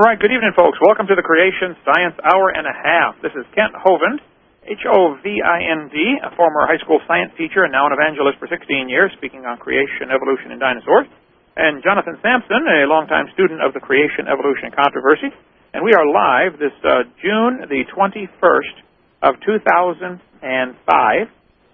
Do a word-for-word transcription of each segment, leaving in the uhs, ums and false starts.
right, good evening, folks. Welcome to the Creation Science Hour and a Half. This is Kent Hovind, H O V I N D, a former high school science teacher and now an evangelist for sixteen years, speaking on creation, evolution, and dinosaurs. And Jonathan Sampson, a longtime student of the creation, evolution, and controversy. And we are live this uh, June the twenty-first of two thousand five.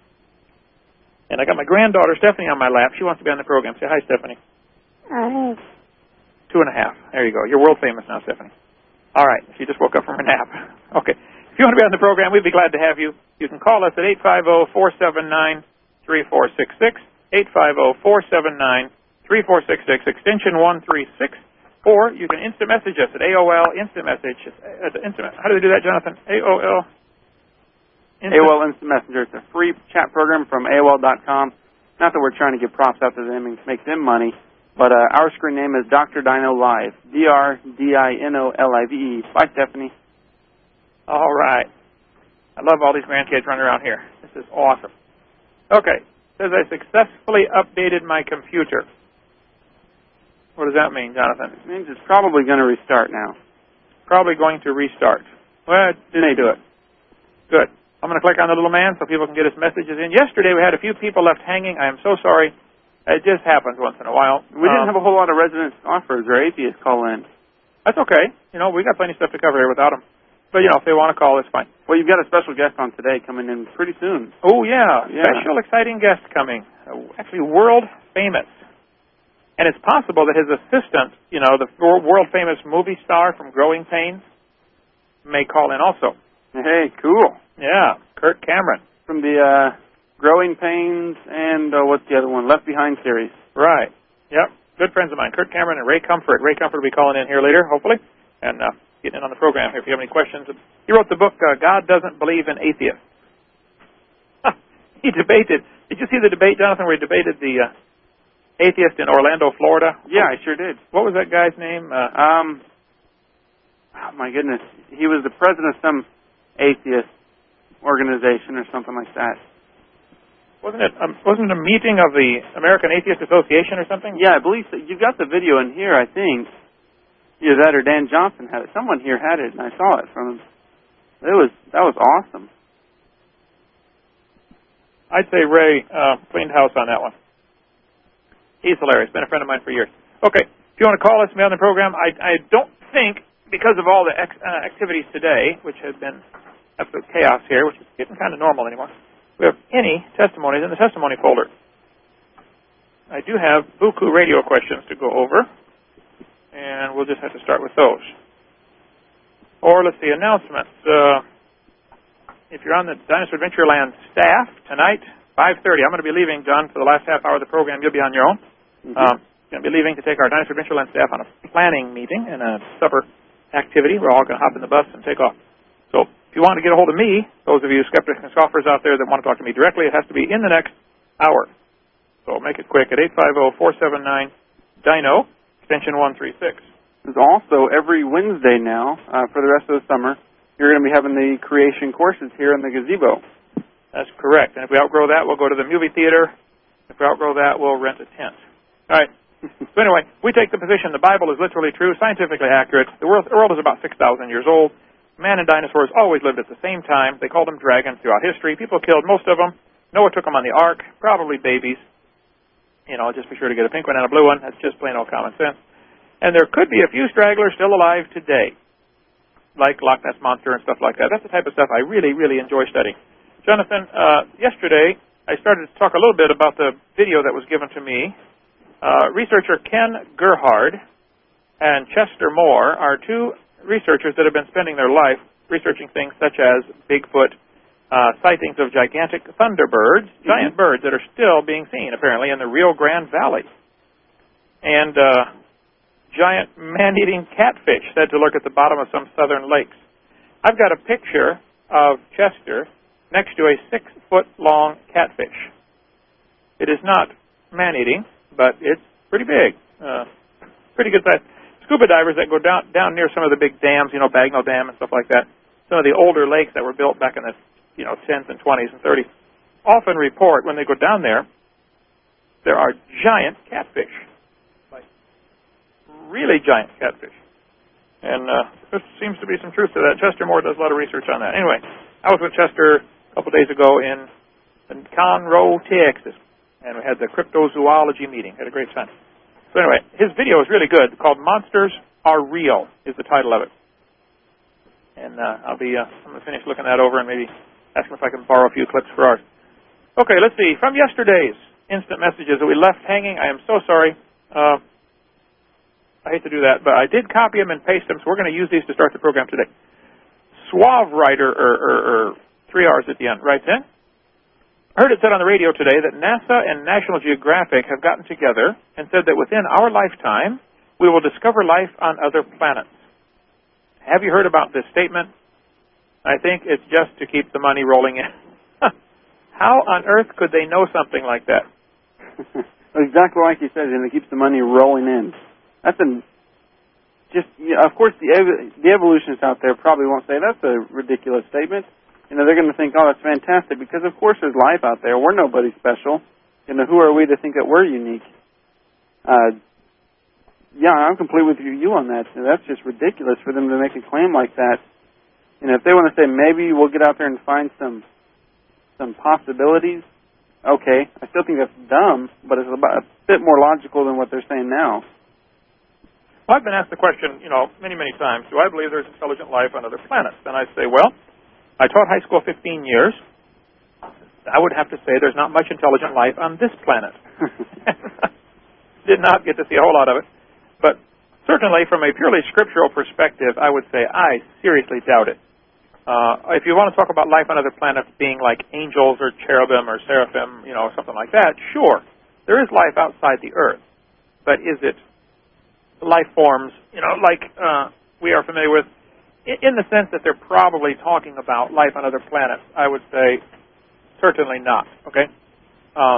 And I got my granddaughter, Stephanie, on my lap. She wants to be on the program. Say hi, Stephanie. Hi. Two and a half. There you go. You're world famous now, Stephanie. All right. She just woke up from her nap. Okay. If you want to be on the program, we'd be glad to have you. You can call us at eight five zero, four seven nine, three four six six, eight five zero, four seven nine, three four six six, extension one three six, or you can instant message us at A O L, instant message. At the instant, how do they do that, Jonathan? A O L? Instant. A O L Instant Messenger. It's a free chat program from A O L dot com. Not that we're trying to give props out to them and make them money. But uh, our screen name is Doctor Dino Live, D R D I N O L I V E. Bye, Stephanie. All right. I love all these grandkids running around here. This is awesome. Okay. It says I successfully updated my computer. What does that mean, Jonathan? It means it's probably going to restart now. Probably going to restart. Well, it didn't do it. Good. I'm going to click on the little man so people can get his messages in. Yesterday we had a few people left hanging. I am so sorry. It just happens once in a while. We didn't um, have a whole lot of resident scoffers or atheists call in. That's okay. You know, we got plenty of stuff to cover here without them. But, you know, if they want to call, it's fine. Well, you've got a special guest on today coming in pretty soon. Oh, yeah. yeah. Special, exciting guest coming. Uh, actually, world famous. And it's possible that his assistant, you know, the world famous movie star from Growing Pains, may call in also. Hey, cool. Yeah, Kirk Cameron. From the uh, Growing Pains and uh, what's the other one? Left Behind series. Right. Yep. Good friends of mine, Kirk Cameron and Ray Comfort. Ray Comfort will be calling in here later, hopefully, and uh, getting in on the program here if you have any questions. He wrote the book, uh, God Doesn't Believe in Atheists. He debated. Did you see the debate, Jonathan, where he debated the uh, atheist in Orlando, Florida? Yeah, I sure did. What was that guy's name? Uh, um, oh, my goodness. He was the president of some atheist organization or something like that. Wasn't it um, wasn't it a meeting of the American Atheist Association or something? Yeah, I believe so. You've got the video in here, I think. Either that or Dan Johnson had it. Someone here had it, and I saw it from him. It was That was awesome. I'd say Ray uh, cleaned house on that one. He's hilarious. Been a friend of mine for years. Okay, if you want to call us, be on the program. I, I don't think, because of all the ex, uh, activities today, which have been absolute chaos here, which is getting kind of normal anymore, we have any testimonies in the testimony folder. I do have buku radio questions to go over, and we'll just have to start with those. Or let's see, announcements. Uh, if you're on the Dinosaur Adventureland staff tonight, five thirty, I'm going to be leaving, John, for the last half hour of the program. You'll be on your own. Mm-hmm. Um, going to be leaving to take our Dinosaur Adventureland staff on a planning meeting and a supper activity. We're all going to hop in the bus and take off. So if you want to get a hold of me, those of you skeptics and scoffers out there that want to talk to me directly, it has to be in the next hour. So make it quick at eight five zero, four seven nine, D I N O, extension one three six. There's also every Wednesday now, uh, for the rest of the summer, you're going to be having the creation courses here in the gazebo. That's correct. And if we outgrow that, we'll go to the movie theater. If we outgrow that, we'll rent a tent. All right. So anyway, we take the position the Bible is literally true, scientifically accurate. The world, the world is about six thousand years old. Man and dinosaurs always lived at the same time. They called them dragons throughout history. People killed most of them. Noah took them on the ark, probably babies. You know, just be sure to get a pink one and a blue one. That's just plain old common sense. And there could be a few stragglers still alive today, like Loch Ness Monster and stuff like that. That's the type of stuff I really, really enjoy studying. Jonathan, uh, yesterday I started to talk a little bit about the video that was given to me. Uh, researcher Ken Gerhard and Chester Moore are two researchers that have been spending their life researching things such as Bigfoot, uh, sightings of gigantic thunderbirds, mm-hmm. giant birds that are still being seen, apparently, in the Rio Grande Valley. And uh, giant man-eating catfish said to lurk at the bottom of some southern lakes. I've got a picture of Chester next to a six-foot-long catfish. It is not man-eating, but it's pretty big, uh, pretty good size. Scuba divers that go down down near some of the big dams, you know, Bagnell Dam and stuff like that, some of the older lakes that were built back in the, you know, tens and twenties and thirties, often report when they go down there, there are giant catfish, like really giant catfish. And uh, there seems to be some truth to that. Chester Moore does a lot of research on that. Anyway, I was with Chester a couple days ago in, in Conroe, Texas, and we had the cryptozoology meeting. Had a great time. So anyway, his video is really good, called Monsters Are Real is the title of it. And uh, I'll be, uh, I'm going to finish looking that over and maybe ask him if I can borrow a few clips for ours. Okay, let's see. From yesterday's instant messages that we left hanging, I am so sorry. Uh, I hate to do that, but I did copy them and paste them, so we're going to use these to start the program today. Suave Writer, or, or, or three R's at the end, writes in. I heard it said on the radio today that NASA and National Geographic have gotten together and said that within our lifetime, we will discover life on other planets. Have you heard about this statement? I think it's just to keep the money rolling in. How on earth could they know something like that? Exactly like you said, and it keeps the money rolling in. That's a, just, you know, of course, the, ev- the evolutionists out there probably won't say that's a ridiculous statement. You know, they're going to think, oh, that's fantastic, because of course there's life out there. We're nobody special. You know, who are we to think that we're unique? Uh, yeah, I'm complete with you on that. That's just ridiculous for them to make a claim like that. You know, if they want to say maybe we'll get out there and find some some possibilities, okay. I still think that's dumb, but it's about a bit more logical than what they're saying now. Well, I've been asked the question, you know, many, many times, do I believe there's intelligent life on other planets? And I say, well, I taught high school fifteen years. I would have to say there's not much intelligent life on this planet. Did not get to see a whole lot of it. But certainly from a purely scriptural perspective, I would say I seriously doubt it. Uh, if you want to talk about life on other planets being like angels or cherubim or seraphim, you know, something like that, sure. There is life outside the earth. But is it life forms, you know, like uh, we are familiar with, in the sense that they're probably talking about life on other planets? I would say certainly not, okay? Uh,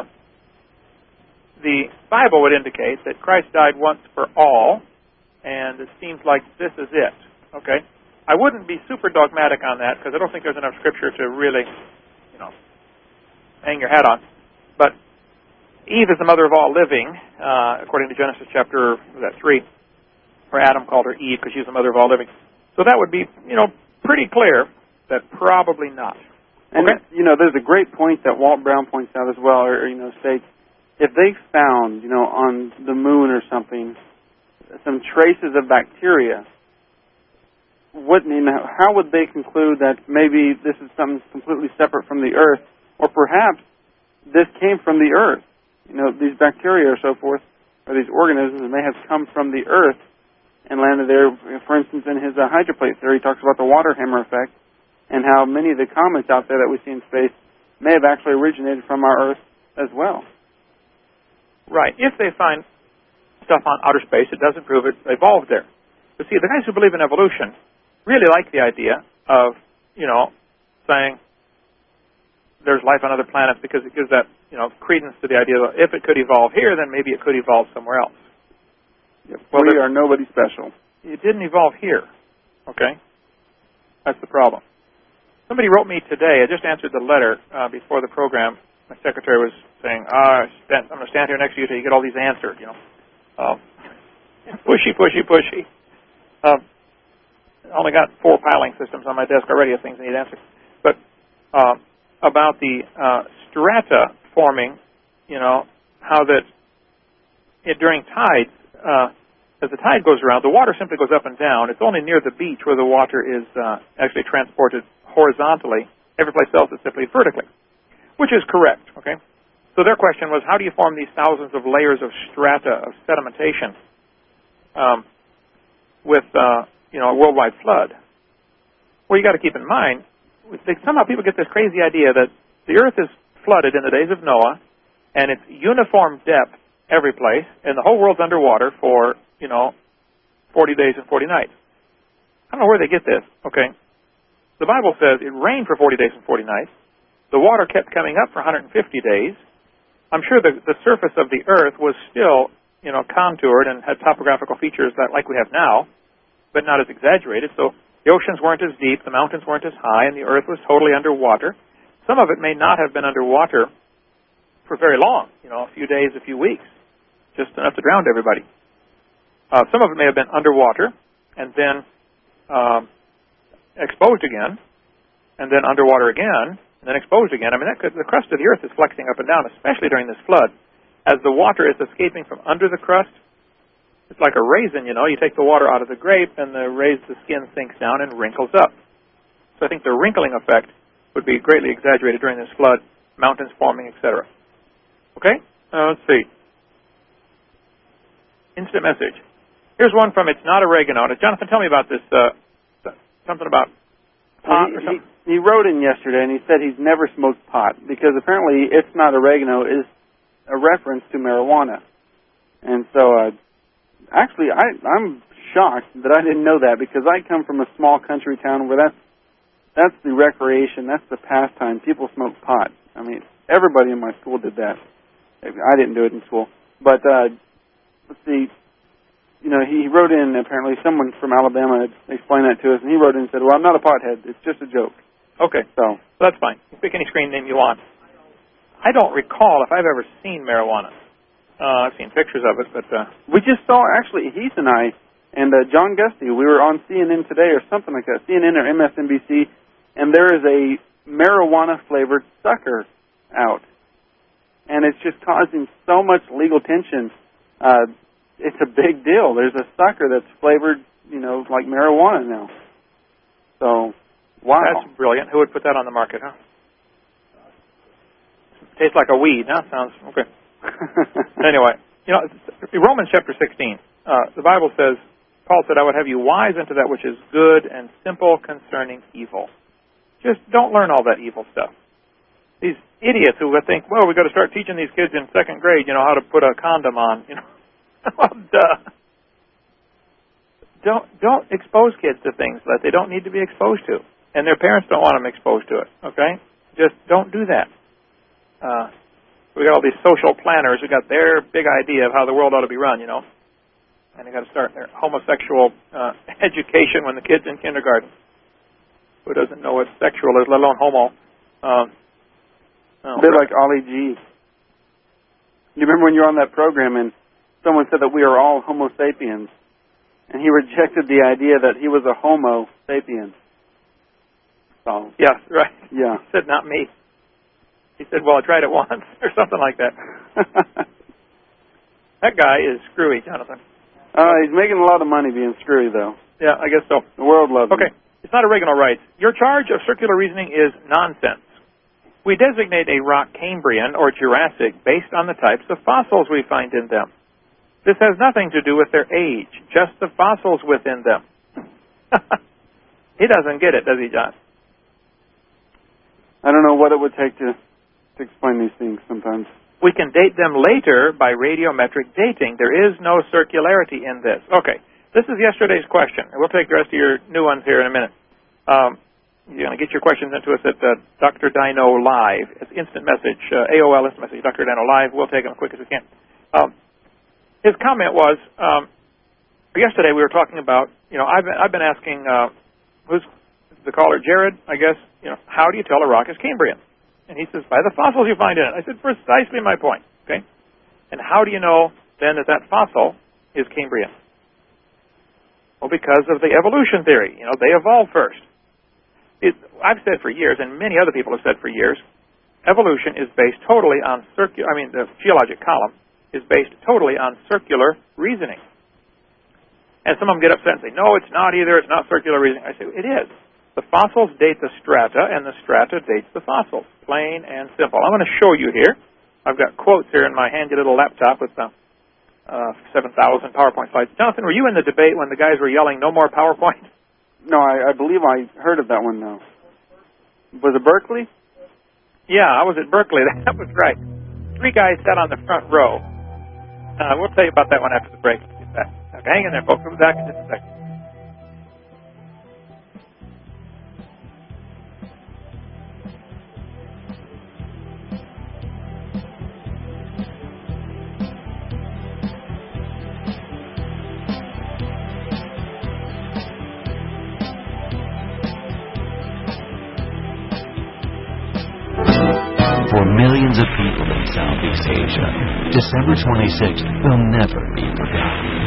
the Bible would indicate that Christ died once for all, and it seems like this is it, okay? I wouldn't be super dogmatic on that, because I don't think there's enough Scripture to really, you know, hang your hat on. But Eve is the mother of all living, uh, according to Genesis chapter was that three, where Adam called her Eve because she's the mother of all living. So that would be, you know, pretty clear that probably not. And, okay? you know, there's a great point that Walt Brown points out as well, or, you know, states, if they found, you know, on the moon or something, some traces of bacteria, wouldn't, you know, how would they conclude that maybe this is something completely separate from the Earth, or perhaps this came from the Earth? You know, these bacteria or so forth, or these organisms may have come from the Earth and landed there. For instance, in his uh, hydroplate theory, he talks about the water hammer effect and how many of the comets out there that we see in space may have actually originated from our Earth as well. Right. If they find stuff on outer space, it doesn't prove it evolved there. But see, the guys who believe in evolution really like the idea of, you know, saying there's life on other planets because it gives that, you know, credence to the idea that if it could evolve here, then maybe it could evolve somewhere else. Yep. Well, we are nobody special. It didn't evolve here, okay? That's the problem. Somebody wrote me today. I just answered the letter uh, before the program. My secretary was saying, oh, I'm going to stand here next to you until you get all these answered, you know. Um, pushy, pushy, pushy. Um, I only got four piling systems on my desk already of things that need answered. But uh, about the uh, strata forming, you know, how that it, during tides, uh, as the tide goes around, the water simply goes up and down. It's only near the beach where the water is uh, actually transported horizontally. Every place else is simply vertically, which is correct, okay? So their question was, how do you form these thousands of layers of strata of sedimentation um, with... Uh, you know, a worldwide flood? Well, you got to keep in mind, they, somehow people get this crazy idea that the earth is flooded in the days of Noah, and it's uniform depth every place, and the whole world's underwater for, you know, forty days and forty nights. I don't know where they get this, okay? The Bible says it rained for forty days and forty nights. The water kept coming up for one hundred fifty days. I'm sure the, the surface of the earth was still, you know, contoured and had topographical features that like we have now, but not as exaggerated. So the oceans weren't as deep, the mountains weren't as high, and the earth was totally underwater. Some of it may not have been underwater for very long, you know, a few days, a few weeks, just enough to drown everybody. Uh, some of it may have been underwater, and then um, exposed again, and then underwater again, and then exposed again. I mean, that could, the crust of the earth is flexing up and down, especially during this flood. As the water is escaping from under the crust, it's like a raisin, you know. You take the water out of the grape, and the, raise, the skin sinks down and wrinkles up. So I think the wrinkling effect would be greatly exaggerated during this flood, mountains forming, et cetera. Okay? Uh, let's see. Instant message. Here's one from It's Not Oregano. Now, Jonathan, tell me about this, uh, something about pot he, or something. He, he wrote in yesterday, and he said he's never smoked pot, because apparently It's Not Oregano is a reference to marijuana. And so, uh, actually, I, I'm shocked that I didn't know that, because I come from a small country town where that's, that's the recreation, that's the pastime. People smoke pot. I mean, everybody in my school did that. I didn't do it in school. But, uh, let's see, you know, he wrote in, apparently someone from Alabama explained that to us, and he wrote in and said, well, I'm not a pothead, it's just a joke. Okay, so that's fine. You pick any screen name you want. I don't recall if I've ever seen marijuana. Uh, I've seen pictures of it, but... Uh, we just saw, actually, Heath and I, and uh, John Gusty, we were on C N N today or something like that, C N N or M S N B C, and there is a marijuana-flavored sucker out. And it's just causing so much legal tension. Uh, it's a big deal. There's a sucker that's flavored, you know, like marijuana now. So, wow. That's brilliant. Who would put that on the market, huh? Tastes like a weed, huh? Sounds, okay. Anyway, you know, Romans chapter sixteen, uh, the Bible says, Paul said, I would have you wise into that which is good and simple concerning evil. Just don't learn all that evil stuff. These idiots who would think, well, we've got to start teaching these kids in second grade, you know, how to put a condom on, you know. Well, duh. Don't, don't expose kids to things that they don't need to be exposed to. And their parents don't want them exposed to it, okay? Just don't do that. Uh, we got all these social planners who got their big idea of how the world ought to be run, you know. And they got to start their homosexual uh, education when the kid's in kindergarten. Who doesn't know what sexual is, let alone homo? Um, A bit like Ollie G. You remember when you were on that program and someone said that we are all Homo sapiens, and he rejected the idea that he was a Homo sapien. So, yeah, right. Yeah. He said, not me. He said, well, I tried it once, or something like that. That guy is screwy, Jonathan. Uh, he's making a lot of money being screwy, though. Yeah, I guess so. The world loves okay. him. Okay, It's Not Oregano writes, your charge of circular reasoning is nonsense. We designate a rock Cambrian or Jurassic based on the types of fossils we find in them. This has nothing to do with their age, just the fossils within them. He doesn't get it, does he, John? I don't know what it would take to, to explain these things sometimes. We can date them later by radiometric dating. There is no circularity in this. Okay, this is yesterday's question, and we'll take the rest of your new ones here in a minute. Um, you're going to get your questions into us at uh, Doctor Dino Live. It's instant message, uh, A O L instant message, Doctor Dino Live. We'll take them as quick as we can. Um, his comment was, um, yesterday we were talking about, you know, I've been, I've been asking, uh, who's the caller, Jared, I guess, you know, how do you tell a rock is Cambrian? And he says, by the fossils you find in it. I said, precisely my point, okay? And how do you know, then, that that fossil is Cambrian? Well, because of the evolution theory. You know, they evolved first. It, I've said for years, and many other people have said for years, evolution is based totally on circular, I mean, the geologic column is based totally on circular reasoning. And some of them get upset and say, no, it's not either, it's not circular reasoning. I say, it is. The fossils date the strata, and the strata dates the fossils. Plain and simple. I'm going to show you here. I've got quotes here in my handy little laptop with the uh, seven thousand PowerPoint slides. Jonathan, were you in the debate when the guys were yelling, no more PowerPoint? No, I, I believe I heard of that one, though. Was it Berkeley? Yeah, I was at Berkeley. That was right. Three guys sat on the front row. Uh, we'll tell you about that one after the break. Okay, hang in there, folks. We'll be back in just a second. For millions of people in Southeast Asia, December twenty-sixth will never be forgotten.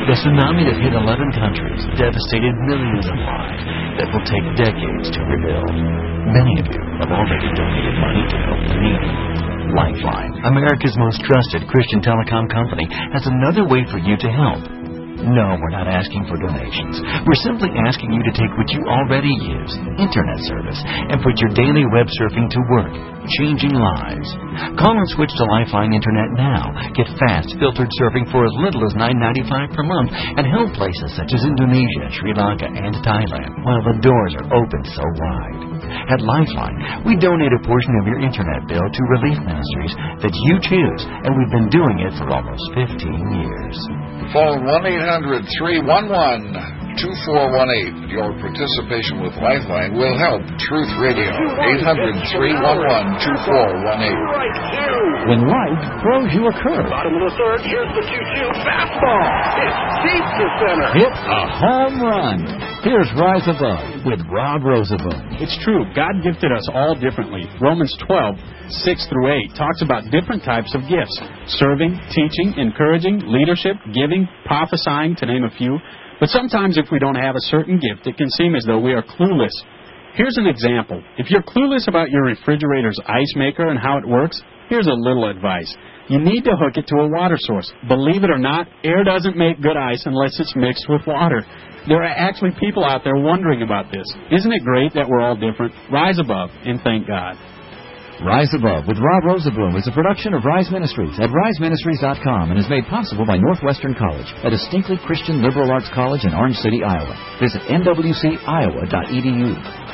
The tsunami that hit eleven countries devastated millions of lives that will take decades to rebuild. Many of you have already donated money to help the needy. Lifeline, America's most trusted Christian telecom company, has another way for you to help. No, we're not asking for donations. We're simply asking you to take what you already use, Internet service, and put your daily web surfing to work, changing lives. Call and switch to Lifeline Internet now. Get fast, filtered surfing for as little as nine dollars and ninety-five cents per month and help places such as Indonesia, Sri Lanka, and Thailand while the doors are open so wide. At Lifeline, we donate a portion of your Internet bill to relief ministries that you choose, and we've been doing it for almost fifteen years. Phone one eight hundred, three one one, two four one eight. Your participation with Lifeline will help Truth Radio. eight hundred, three one one, two four one eight. When life throws you a curve. Bottom of the third, here's the two two fastball. It's deep to center. Hit a home run. Here's Rise Above with Rob Roosevelt. It's true. God gifted us all differently. Romans twelve, six through eight talks about different types of gifts. Serving, teaching, encouraging, leadership, giving, prophesying, to name a few. But sometimes if we don't have a certain gift, it can seem as though we are clueless. Here's an example. If you're clueless about your refrigerator's ice maker and how it works, here's a little advice. You need to hook it to a water source. Believe it or not, air doesn't make good ice unless it's mixed with water. There are actually people out there wondering about this. Isn't it great that we're all different? Rise above and thank God. Rise Above with Rob Roosevelt is a production of Rise Ministries at rise ministries dot com and is made possible by Northwestern College, a distinctly Christian liberal arts college in Orange City, Iowa. Visit N W C iowa dot E D U.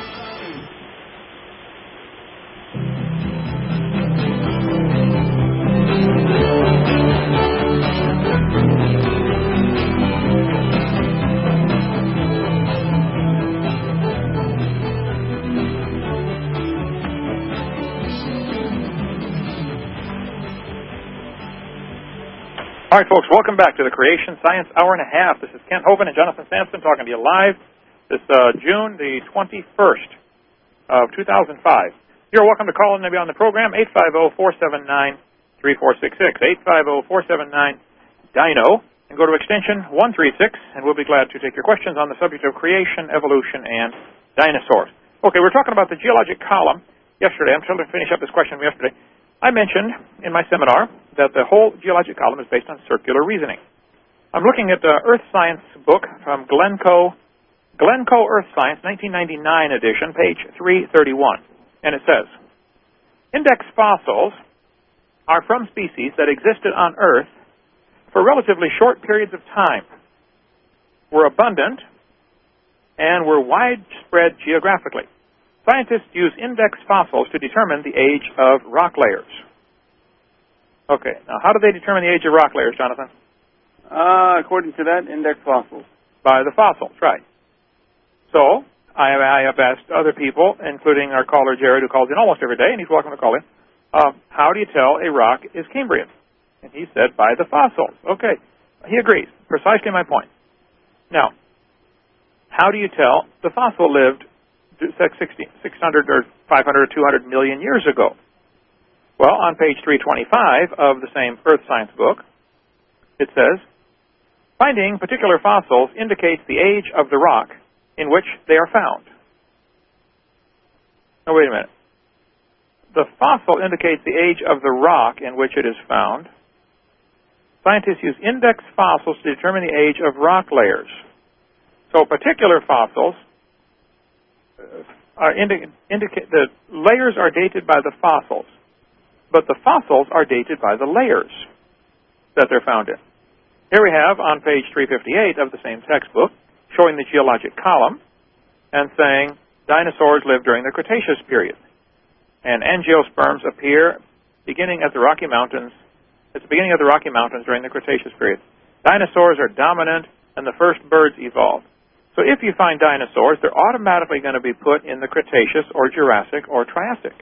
All right, folks, welcome back to the Creation Science Hour and a Half. This is Kent Hovind and Jonathan Sampson talking to you live this uh, June the twenty-first of two thousand five. You're welcome to call in and be on the program, eight five zero, four seven nine, three four six six, eight five zero, four seven nine, D I N O, and go to extension one three six, and we'll be glad to take your questions on the subject of creation, evolution, and dinosaurs. Okay, we're talking about the geologic column yesterday. I'm trying to finish up this question from yesterday. I mentioned in my seminar that the whole geologic column is based on circular reasoning. I'm looking at the Earth Science book from Glencoe, Glencoe Earth Science, nineteen ninety-nine edition, page three thirty-one. And it says, index fossils are from species that existed on Earth for relatively short periods of time, were abundant, and were widespread geographically. Scientists use index fossils to determine the age of rock layers. Okay, now how do they determine the age of rock layers, Jonathan? Uh, according to that, index fossils. By the fossils, right. So, I have, I have asked other people, including our caller Jared, who calls in almost every day, and he's welcome to call in, uh, how do you tell a rock is Cambrian? And he said, by the fossils. Okay, he agrees. Precisely my point. Now, how do you tell the fossil lived six hundred or five hundred or two hundred million years ago? Well, on page three twenty-five of the same Earth Science book, it says, finding particular fossils indicates the age of the rock in which they are found. Now, wait a minute. The fossil indicates the age of the rock in which it is found. Scientists use index fossils to determine the age of rock layers. So particular fossils are indi- indicate the layers are dated by the fossils, but the fossils are dated by the layers that they're found in. Here we have on page three fifty-eight of the same textbook showing the geologic column and saying dinosaurs lived during the Cretaceous period, and angiosperms appear beginning at the Rocky Mountains. At the beginning of the Rocky Mountains during the Cretaceous period. Dinosaurs are dominant, and the first birds evolved. So if you find dinosaurs, they're automatically going to be put in the Cretaceous or Jurassic or Triassic.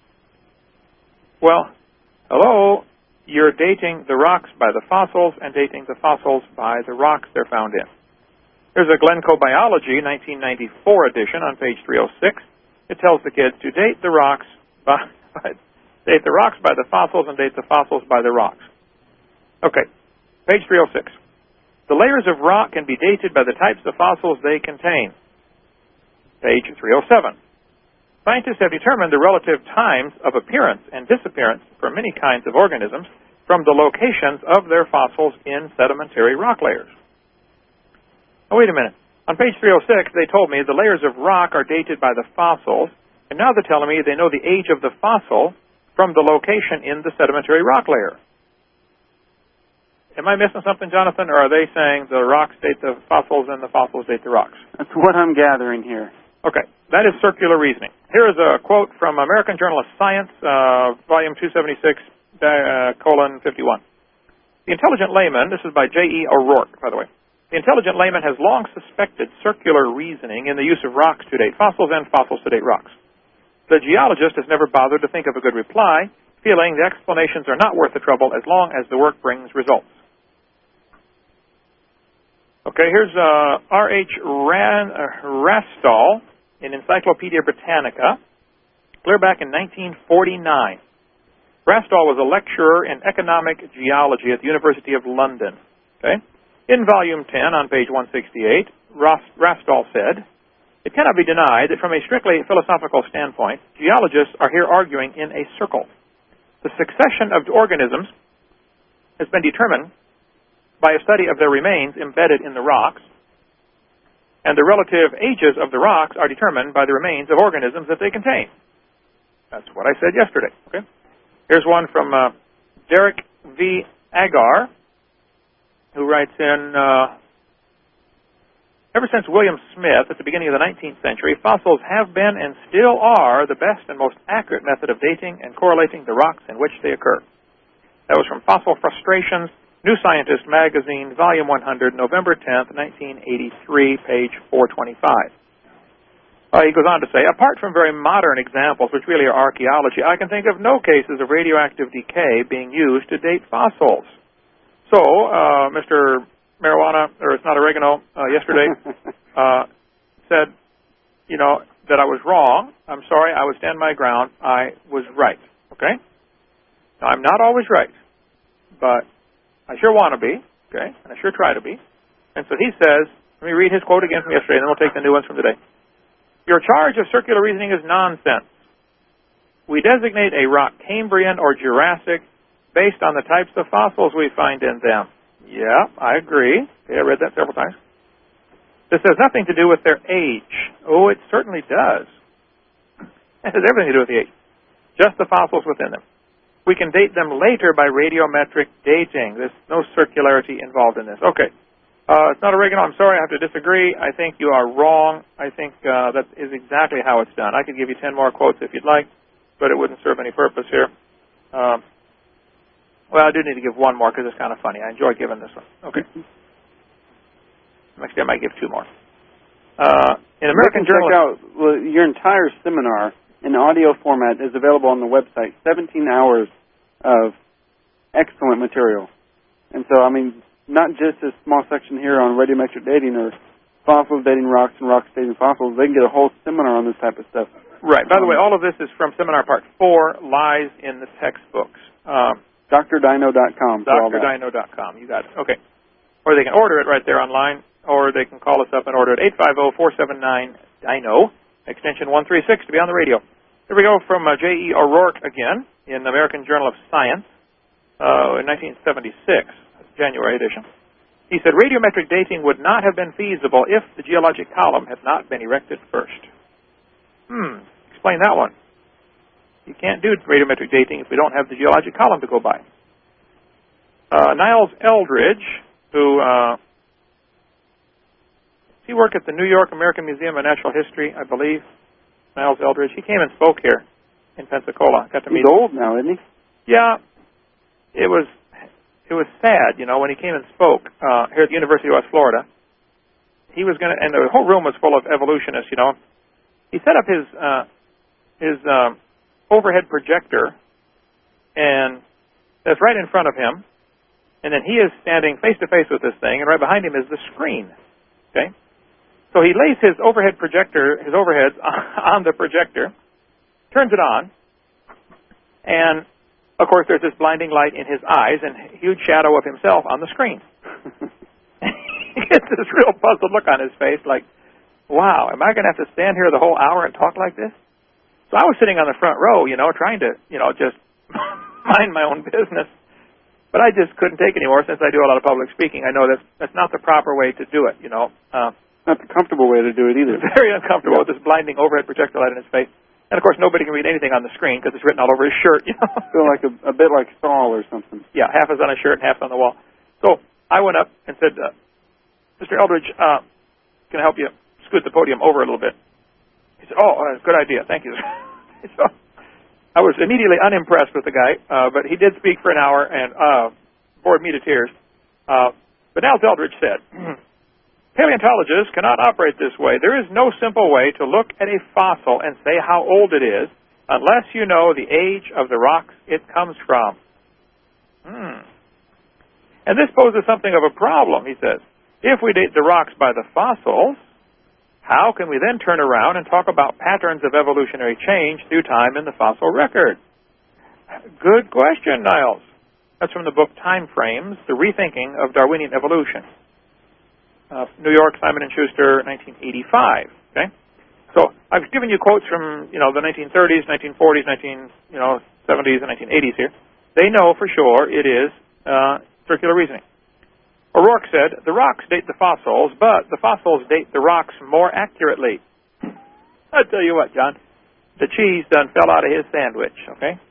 Well, hello, you're dating the rocks by the fossils and dating the fossils by the rocks they're found in. There's a Glencoe Biology nineteen ninety-four edition on page three oh six. It tells the kids to date the rocks by, by date the rocks by the fossils and date the fossils by the rocks. Okay, page three oh six. The layers of rock can be dated by the types of fossils they contain. Page three oh seven. Scientists have determined the relative times of appearance and disappearance for many kinds of organisms from the locations of their fossils in sedimentary rock layers. Oh, wait a minute. On page three oh six, they told me the layers of rock are dated by the fossils, and now they're telling me they know the age of the fossil from the location in the sedimentary rock layer. Am I missing something, Jonathan, or are they saying the rocks date the fossils and the fossils date the rocks? That's what I'm gathering here. Okay, that is circular reasoning. Here is a quote from American Journal of Science, uh, volume two seventy-six, uh, colon fifty-one. The intelligent layman, this is by J E O'Rourke, by the way. The intelligent layman has long suspected circular reasoning in the use of rocks to date fossils and fossils to date rocks. The geologist has never bothered to think of a good reply, feeling the explanations are not worth the trouble as long as the work brings results. Okay, here's uh, R H Ran, uh, Rastall in Encyclopedia Britannica, clear back in nineteen forty-nine. Rastall was a lecturer in economic geology at the University of London. Okay, in volume ten on page one sixty-eight, Rastall said, "It cannot be denied that from a strictly philosophical standpoint, geologists are here arguing in a circle. The succession of organisms has been determined by a study of their remains embedded in the rocks, and the relative ages of the rocks are determined by the remains of organisms that they contain." That's what I said yesterday. Okay. Here's one from uh, Derek V. Agar, who writes in, uh, ever since William Smith at the beginning of the nineteenth century, fossils have been and still are the best and most accurate method of dating and correlating the rocks in which they occur. That was from Fossil Frustrations, New Scientist Magazine, Volume one hundred, November tenth, nineteen eighty-three, page four twenty-five. Uh, he goes on to say, apart from very modern examples, which really are archaeology, I can think of no cases of radioactive decay being used to date fossils. So, uh, Mister Marijuana, or it's not oregano, uh, yesterday uh, said, you know, that I was wrong. I'm sorry, I would stand my ground. I was right. Okay? Now, I'm not always right, but I sure want to be, okay, and I sure try to be. And so he says, let me read his quote again from yesterday, and then we'll take the new ones from today. Your charge of circular reasoning is nonsense. We designate a rock Cambrian or Jurassic based on the types of fossils we find in them. Yeah, I agree. Okay, I read that several times. This has nothing to do with their age. Oh, it certainly does. It has everything to do with the age. Just the fossils within them. We can date them later by radiometric dating. There's no circularity involved in this. Okay. Uh, it's not oregano. I'm sorry. I have to disagree. I think you are wrong. I think uh, that is exactly how it's done. I could give you ten more quotes if you'd like, but it wouldn't serve any purpose here. Um, well, I do need to give one more because it's kind of funny. I enjoy giving this one. Okay. Next time I might give two more. Uh, in American Journal... Check out well, your entire seminar in audio format is available on the website. seventeen hours of excellent material. And so, I mean, not just this small section here on radiometric dating or fossils dating rocks and rocks dating fossils. They can get a whole seminar on this type of stuff. Right. By the way, all of this is from Seminar Part four, Lies in the Textbooks. Um, D R dino dot com. D R dino dot com. You got it. Okay. Or they can order it right there online, or they can call us up and order it, eight five zero, four seven nine, D I N O, extension one three six, to be on the radio. Here we go from uh, J E O'Rourke again in the American Journal of Science uh, in nineteen seventy-six, January edition. He said, radiometric dating would not have been feasible if the geologic column had not been erected first. Hmm, explain that one. You can't do radiometric dating if we don't have the geologic column to go by. Uh, Niles Eldridge, who, uh, he worked at the New York American Museum of Natural History, I believe. Niles Eldridge. He came and spoke here in Pensacola. Got to meet He's old now, isn't he? Yeah. It was it was sad, you know, when he came and spoke uh, here at the University of West Florida. He was going to, and the whole room was full of evolutionists, you know. He set up his uh, his um, overhead projector, and that's right in front of him. And then he is standing face to face with this thing, and right behind him is the screen. Okay. So he lays his overhead projector, his overheads on the projector, turns it on, and, of course, there's this blinding light in his eyes and a huge shadow of himself on the screen. he gets this real puzzled look on his face, like, wow, am I going to have to stand here the whole hour and talk like this? So I was sitting on the front row, you know, trying to, you know, just mind my own business. But I just couldn't take anymore since I do a lot of public speaking. I know that's, that's not the proper way to do it, you know. Uh, not the comfortable way to do it either. Very uncomfortable with this blinding overhead projector light in his face. And, of course, nobody can read anything on the screen because it's written all over his shirt, you know. Feel like a, a bit like Saul or something. Yeah, half is on his shirt and half on the wall. So I went up and said, uh, Mister Eldridge, uh, can I help you scoot the podium over a little bit? He said, oh, uh, good idea. Thank you. So I was immediately unimpressed with the guy, uh, but he did speak for an hour and uh, bored me to tears. Uh, but Niles Eldridge said, paleontologists cannot operate this way. There is no simple way to look at a fossil and say how old it is unless you know the age of the rocks it comes from. Hmm. And this poses something of a problem, he says. If we date the rocks by the fossils, how can we then turn around and talk about patterns of evolutionary change through time in the fossil record? Good question, Niles. That's from the book Time Frames, The Rethinking of Darwinian Evolution. Uh, New York, Simon and Schuster, nineteen eighty-five. Okay, so I've given you quotes from you know the nineteen thirties, nineteen forties, nineteen you know seventies, and nineteen eighties here. They know for sure it is uh, circular reasoning. O'Rourke said the rocks date the fossils, but the fossils date the rocks more accurately. I tell you what, John, the cheese done fell out of his sandwich. Okay.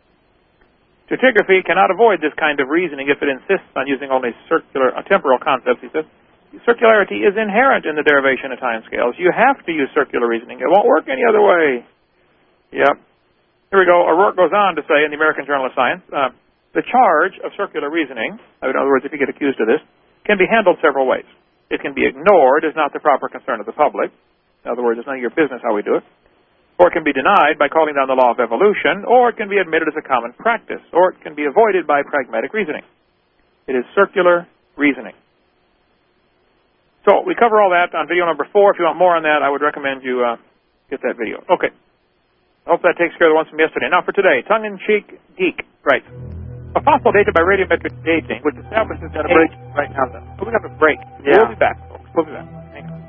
Stratigraphy cannot avoid this kind of reasoning if it insists on using only circular uh, temporal concepts. He says. Circularity is inherent in the derivation of timescales. You have to use circular reasoning. It won't work any other way. Yep. Here we go. O'Rourke goes on to say in the American Journal of Science, uh, the charge of circular reasoning, in other words, if you get accused of this, can be handled several ways. It can be ignored as not the proper concern of the public. In other words, it's none of your business how we do it. Or it can be denied by calling down the law of evolution, or it can be admitted as a common practice, or it can be avoided by pragmatic reasoning. It is circular reasoning. So we cover all that on video number four. If you want more on that, I would recommend you uh, get that video. Okay. I hope that takes care of the ones from yesterday. Now for today, tongue-in-cheek geek. Right. A fossil dated by radiometric dating, which establishes that a break right now. So we have a break. Yeah. We'll be back, folks. We'll be back. Hang on.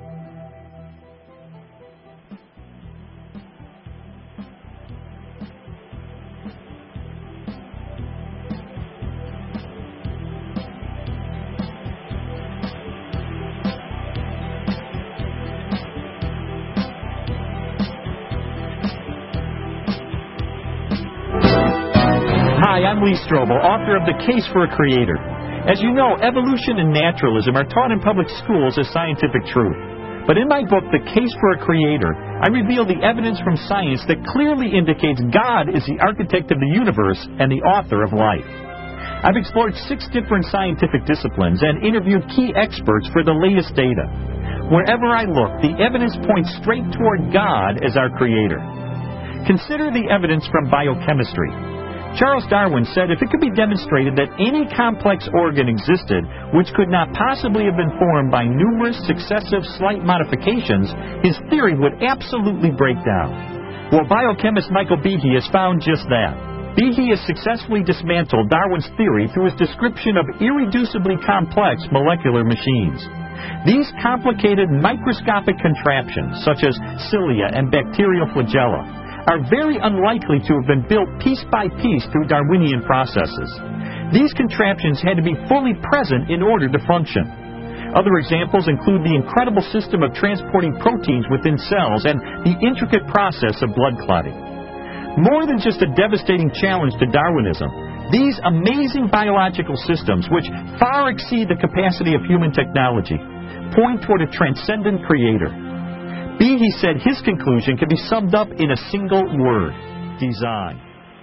Hi, I'm Lee Strobel, author of The Case for a Creator. As you know, evolution and naturalism are taught in public schools as scientific truth. But in my book, The Case for a Creator, I reveal the evidence from science that clearly indicates God is the architect of the universe and the author of life. I've explored six different scientific disciplines and interviewed key experts for the latest data. Wherever I look, the evidence points straight toward God as our creator. Consider the evidence from biochemistry. Charles Darwin said if it could be demonstrated that any complex organ existed which could not possibly have been formed by numerous successive slight modifications, his theory would absolutely break down. Well, biochemist Michael Behe has found just that. Behe has successfully dismantled Darwin's theory through his description of irreducibly complex molecular machines. These complicated microscopic contraptions, such as cilia and bacterial flagella, are very unlikely to have been built piece by piece through Darwinian processes. These contraptions had to be fully present in order to function. Other examples include the incredible system of transporting proteins within cells and the intricate process of blood clotting. More than just a devastating challenge to Darwinism, these amazing biological systems, which far exceed the capacity of human technology, point toward a transcendent creator. Behe said his conclusion can be summed up in a single word: design.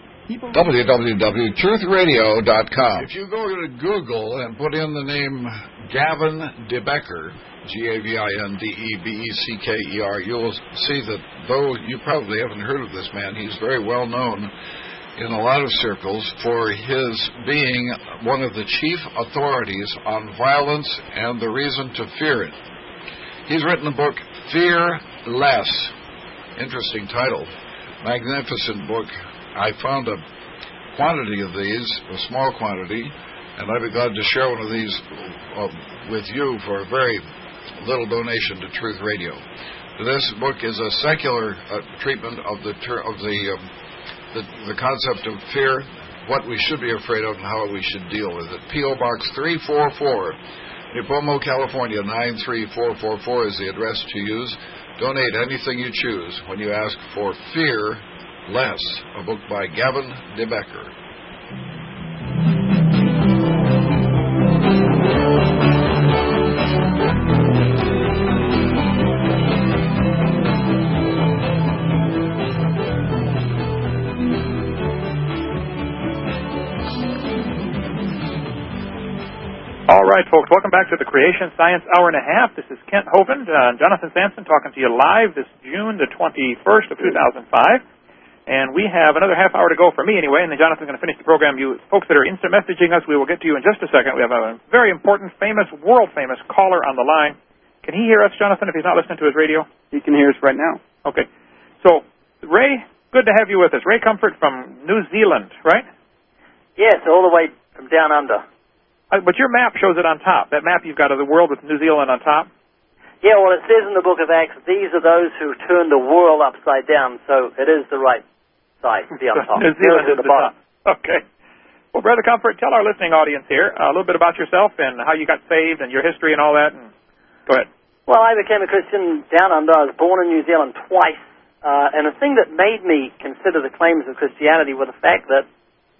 w w w dot truth radio dot com. If you go to Google and put in the name Gavin de Becker, G A V I N D E B E C K E R, you'll see that though you probably haven't heard of this man, he's very well known in a lot of circles for his being one of the chief authorities on violence and the reason to fear it. He's written a book, Fear Less. Interesting title. Magnificent book. I found a quantity of these, a small quantity, And I'd be glad to share one of these uh, with you for a very little donation to Truth Radio. This book is a secular uh, treatment of the ter- of the, um, the the concept of fear, what we should be afraid of, and how we should deal with it. P O Box three forty-four, Nipomo, California nine three four four four is the address to use. Donate anything you choose when you ask for Fear Less, a book by Gavin DeBecker. All right, folks, welcome back to the Creation Science Hour and a Half. This is Kent Hovind and uh, Jonathan Sampson talking to you live this June the twenty-first of two thousand five. And we have another half hour to go for me anyway, and then Jonathan's going to finish the program. You folks that are instant messaging us, we will get to you in just a second. We have a very important, famous, world-famous caller on the line. Can he hear us, Jonathan, if he's not listening to his radio? He can hear us right now. Okay. So, Ray, good to have you with us. Ray Comfort from New Zealand, right? Yes, all the way from down under. Uh, but your map shows it on top. That map you've got of the world with New Zealand on top? Yeah, well, it says in the book of Acts, these are those who turn the world upside down, so it is the right side to be on top. New Zealand is the, the bottom. top. Okay. Well, Brother Comfort, tell our listening audience here uh, a little bit about yourself and how you got saved and your history and all that. And go ahead. Well, I became a Christian down under. I was born in New Zealand twice, uh, and the thing that made me consider the claims of Christianity were the fact that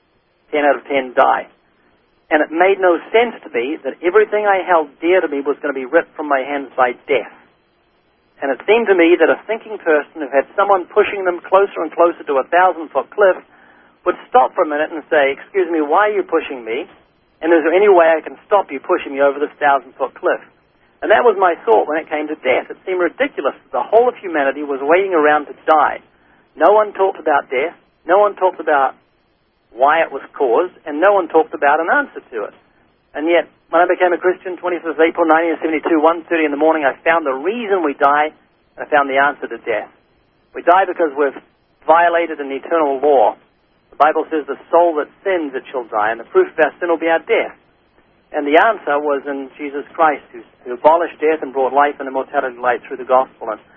ten out of ten die. And it made no sense to me that everything I held dear to me was going to be ripped from my hands by death. And it seemed to me that a thinking person who had someone pushing them closer and closer to a thousand-foot cliff would stop for a minute and say, "Excuse me, why are you pushing me? And is there any way I can stop you pushing me over this thousand-foot cliff?" And that was my thought when it came to death. It seemed ridiculous that the whole of humanity was waiting around to die. No one talked about death. No one talked about why it was caused, and no one talked about an answer to it. And yet, when I became a Christian, twenty-fifth of April, nineteen seventy-two, one thirty in the morning, I found the reason we die, and I found the answer to death. We die because we've violated an eternal law. The Bible says the soul that sins, it shall die, and the proof of our sin will be our death. And the answer was in Jesus Christ, who, who abolished death and brought life and immortality to light through the gospel. And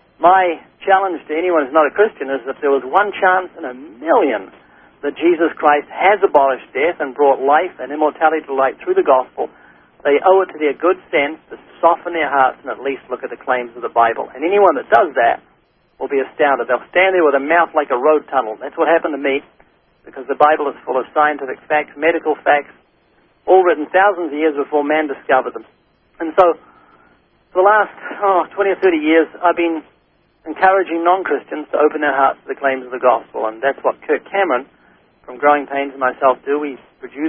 my challenge to anyone who's not a Christian is if there was one chance in a million that Jesus Christ has abolished death and brought life and immortality to light through the gospel, they owe it to their good sense to soften their hearts and at least look at the claims of the Bible. And anyone that does that will be astounded. They'll stand there with a mouth like a road tunnel. That's what happened to me, because the Bible is full of scientific facts, medical facts, all written thousands of years before man discovered them. And so, for the last oh, twenty or thirty years, I've been encouraging non-Christians to open their hearts to the claims of the gospel. And that's what Kirk Cameron from Growing Pains and myself do. We produce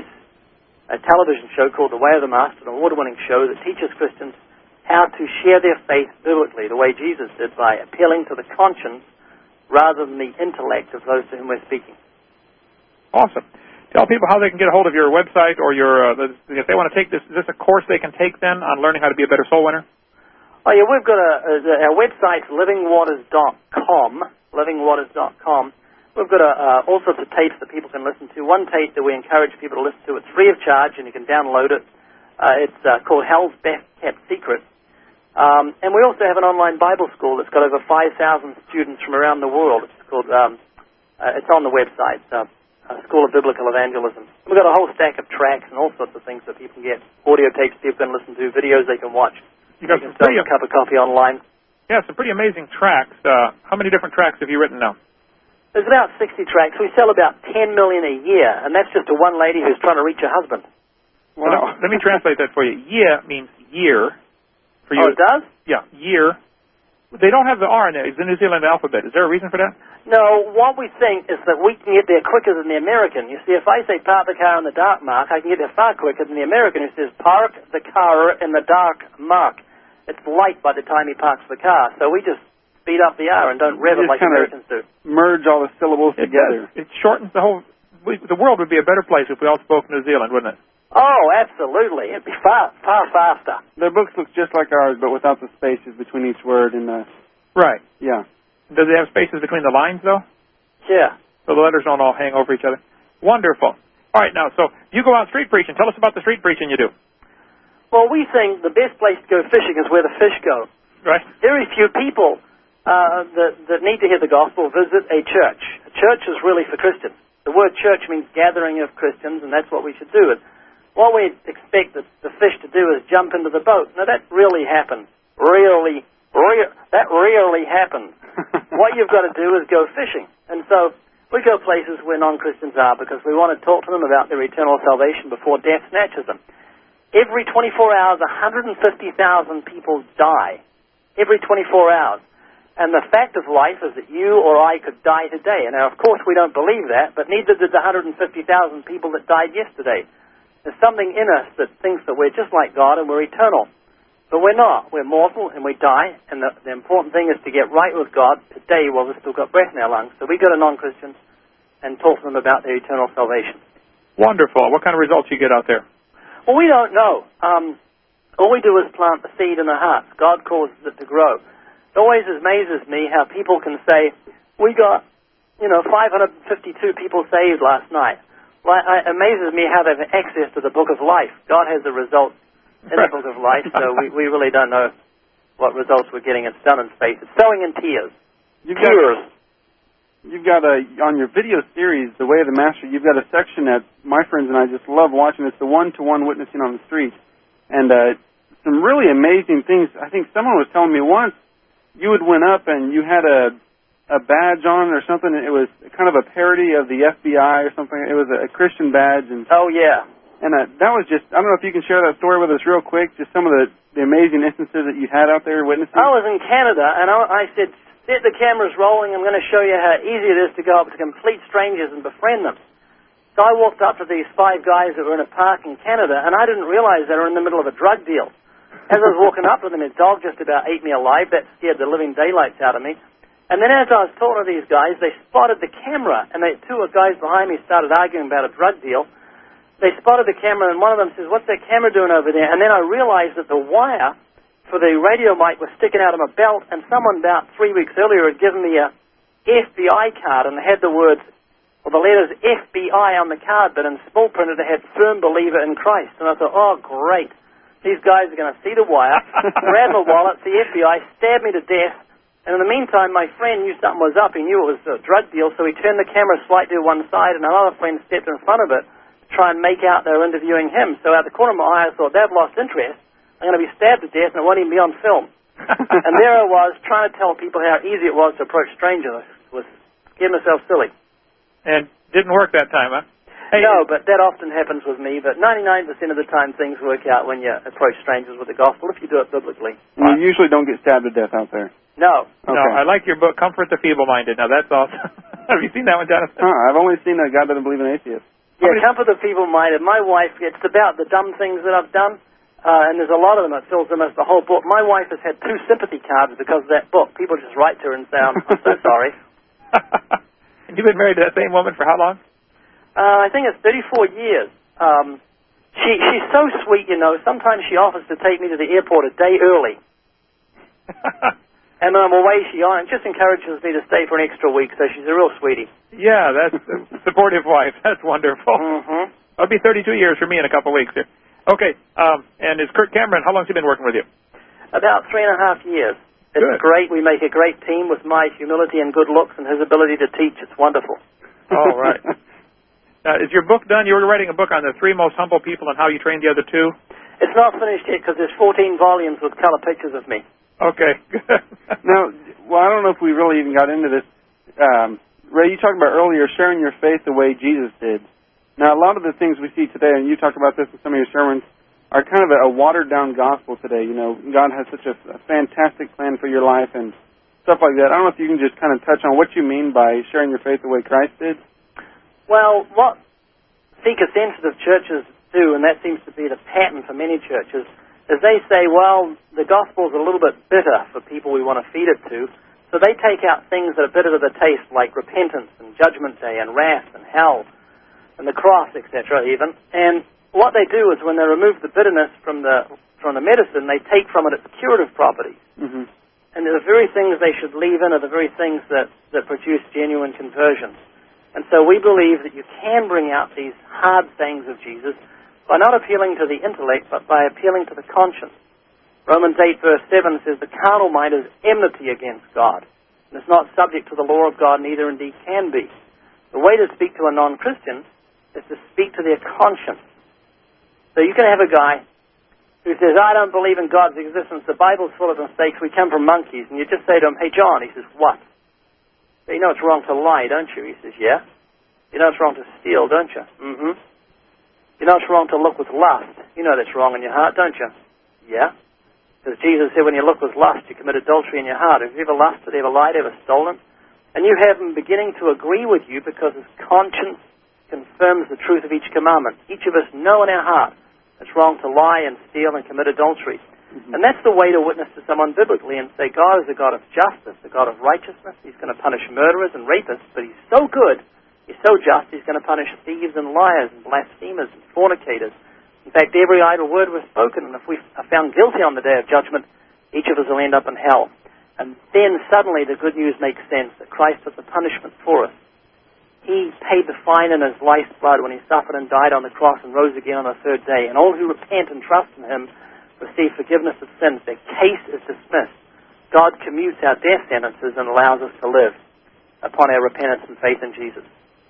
a television show called The Way of the Master, an award-winning show that teaches Christians how to share their faith biblically, the way Jesus did, by appealing to the conscience rather than the intellect of those to whom we're speaking. Awesome. Tell people how they can get a hold of your website or your, uh, the, if they want to take this, is this a course they can take then on learning how to be a better soul winner? Oh, yeah, we've got a, a our website's living waters dot com, living waters dot com. We've got a, uh, all sorts of tapes that people can listen to. One tape that we encourage people to listen to, it's free of charge, and you can download it. Uh, it's uh, called Hell's Best Kept Secret. Um, and we also have an online Bible school that's got over five thousand students from around the world. It's called, um, uh, it's on the website, uh, uh, School of Biblical Evangelism. We've got a whole stack of tracks and all sorts of things that people can get. Audio tapes people can listen to, videos they can watch. You got you can some pretty, a cup of coffee online. Yeah, some pretty amazing tracks. Uh, how many different tracks have you written now? There's about sixty tracks. We sell about ten million a year, and that's just to one lady who's trying to reach her husband. Wow. Well, let me translate that for you. Year means year. For you. Oh, it does? Yeah, year. They don't have the R in there. It's the New Zealand alphabet. Is there a reason for that? No, what we think is that we can get there quicker than the American. You see, if I say park the car in the dark, Mark, I can get there far quicker than the American who says park the car in the dark, Mark. It's light by the time he parks the car, so we just speed up the R and don't rev it like Americans do. Merge all the syllables it together. Does. It shortens the whole... We, the world would be a better place if we all spoke New Zealand, wouldn't it? Oh, absolutely. It'd be far, far faster. Their books look just like ours, but without the spaces between each word and the... Right. Yeah. Does it have spaces between the lines, though? Yeah. So the letters don't all hang over each other? Wonderful. All right, now, so you go out street preaching. Tell us about the street preaching you do. Well, we think the best place to go fishing is where the fish go. Right. Very few people uh, that, that need to hear the gospel visit a church. A church is really for Christians. The word church means gathering of Christians, and that's what we should do. And what we expect the, the fish to do is jump into the boat. Now, that really happens. Really, re- that rarely happens. What you've got to do is go fishing. And so we go places where non-Christians are because we want to talk to them about their eternal salvation before death snatches them. Every twenty-four hours, one hundred fifty thousand people die. Every twenty-four hours. And the fact of life is that you or I could die today. And now, of course, we don't believe that, but neither did the one hundred fifty thousand people that died yesterday. There's something in us that thinks that we're just like God and we're eternal. But we're not. We're mortal and we die. And the, the important thing is to get right with God today while we've still got breath in our lungs. So we go to non-Christians and talk to them about their eternal salvation. Wonderful. What kind of results you get out there? Well, we don't know. Um, all we do is plant the seed in the hearts. God causes it to grow. It always amazes me how people can say, we got, you know, five hundred fifty-two people saved last night. Well, it amazes me how they have access to the book of life. God has the results in the book of life, so we, we really don't know what results we're getting. It's done in space. It's sowing in tears. You've tears. Got, you've got a, on your video series, The Way of the Master, you've got a section that my friends and I just love watching. It's the one-to-one witnessing on the street. And uh, some really amazing things. I think someone was telling me once, you would went up and you had a a badge on or something. It was kind of a parody of the F B I or something. It was a, a Christian badge. And oh, yeah. And uh, that was just, I don't know if you can share that story with us real quick, just some of the, the amazing instances that you had out there witnessing. I was in Canada, and I, I said, set the cameras rolling. I'm going to show you how easy it is to go up to complete strangers and befriend them. So I walked up to these five guys that were in a park in Canada, and I didn't realize they were in the middle of a drug deal. As I was walking up to them, his dog just about ate me alive. That scared the living daylights out of me. And then as I was talking to these guys, they spotted the camera, and they, two guys behind me started arguing about a drug deal. They spotted the camera, and one of them says, what's that camera doing over there? And then I realized that the wire for the radio mic was sticking out of my belt, and someone about three weeks earlier had given me a F B I card, and it had the words, or the letters F B I on the card, but in small print it had firm believer in Christ. And I thought, oh, great. These guys are going to see the wire, grab my wallet, the F B I, stab me to death. And in the meantime, my friend knew something was up. He knew it was a drug deal, so he turned the camera slightly to one side, and another friend stepped in front of it to try and make out they were interviewing him. So out the corner of my eye, I thought, they've lost interest. I'm going to be stabbed to death, and it won't even be on film. And there I was, trying to tell people how easy it was to approach strangers. I was getting myself silly. And didn't work that time, huh? Hey, no, but that often happens with me. But ninety-nine percent of the time, things work out when you approach strangers with the gospel, if you do it biblically. You usually don't get stabbed to death out there. No. Okay. No, I like your book, Comfort the Feeble-Minded. Now, that's awesome. Have you seen that one, Jonathan? Huh, I've only seen a God Doesn't Believe in Atheists. Yeah, Comfort the Feeble-Minded. My wife, it's about the dumb things that I've done, uh, and there's a lot of them that fills them as the whole book. My wife has had two sympathy cards because of that book. People just write to her and say, I'm, I'm so sorry. And you've been married to that same woman for how long? Uh, I think it's thirty-four years. Um, she she's so sweet, you know. Sometimes she offers to take me to the airport a day early. And when I'm away, she on just encourages me to stay for an extra week, so she's a real sweetie. Yeah, that's a supportive wife. That's wonderful. Mm-hmm. It'll be thirty-two years for me in a couple of weeks here. Okay, um, and is Kurt Cameron, how long has he been working with you? About three and a half years. It's Good. Great. We make a great team with my humility and good looks and his ability to teach. It's wonderful. All right. Now, is your book done? You were writing a book on the three most humble people and how you trained the other two? It's not finished yet because there's fourteen volumes with color pictures of me. Okay, good. Now, well, I don't know if we really even got into this. Um, Ray, you talked about earlier sharing your faith the way Jesus did. Now, a lot of the things we see today, and you talked about this in some of your sermons, are kind of a, a watered-down gospel today. You know, God has such a, a fantastic plan for your life and stuff like that. I don't know if you can just kind of touch on what you mean by sharing your faith the way Christ did. Well, what seeker-sensitive churches do, and that seems to be the pattern for many churches, is they say, well, the gospel's a little bit bitter for people we want to feed it to, so they take out things that are bitter to the taste, like repentance and judgment day and wrath and hell and the cross, et cetera even. And what they do is when they remove the bitterness from the from the medicine, they take from it its curative properties. Mm-hmm. And the very things they should leave in are the very things that, that produce genuine conversions. And so we believe that you can bring out these hard sayings of Jesus by not appealing to the intellect, but by appealing to the conscience. Romans eight verse seven says, the carnal mind is enmity against God, and is not subject to the law of God, neither indeed can be. The way to speak to a non-Christian is to speak to their conscience. So you can have a guy who says, I don't believe in God's existence, the Bible's full of mistakes, we come from monkeys. And you just say to him, hey, John. He says, what? So you know it's wrong to lie, don't you? He says, yeah. You know it's wrong to steal, don't you? Mm-hmm. You know it's wrong to look with lust. You know that's wrong in your heart, don't you? Yeah. Because Jesus said when you look with lust, you commit adultery in your heart. Have you ever lusted, ever lied, ever stolen? And you have him beginning to agree with you because his conscience confirms the truth of each commandment. Each of us know in our heart it's wrong to lie and steal and commit adultery. Mm-hmm. And that's the way to witness to someone biblically and say, God is a God of justice, a God of righteousness. He's going to punish murderers and rapists, but he's so good, he's so just, he's going to punish thieves and liars and blasphemers and fornicators. In fact, every idle word was spoken, and if we are found guilty on the day of judgment, each of us will end up in hell. And then suddenly the good news makes sense that Christ took the punishment for us. He paid the fine in his life's blood when he suffered and died on the cross and rose again on the third day. And all who repent and trust in him receive forgiveness of sins. Their case is dismissed. God commutes our death sentences and allows us to live upon our repentance and faith in Jesus.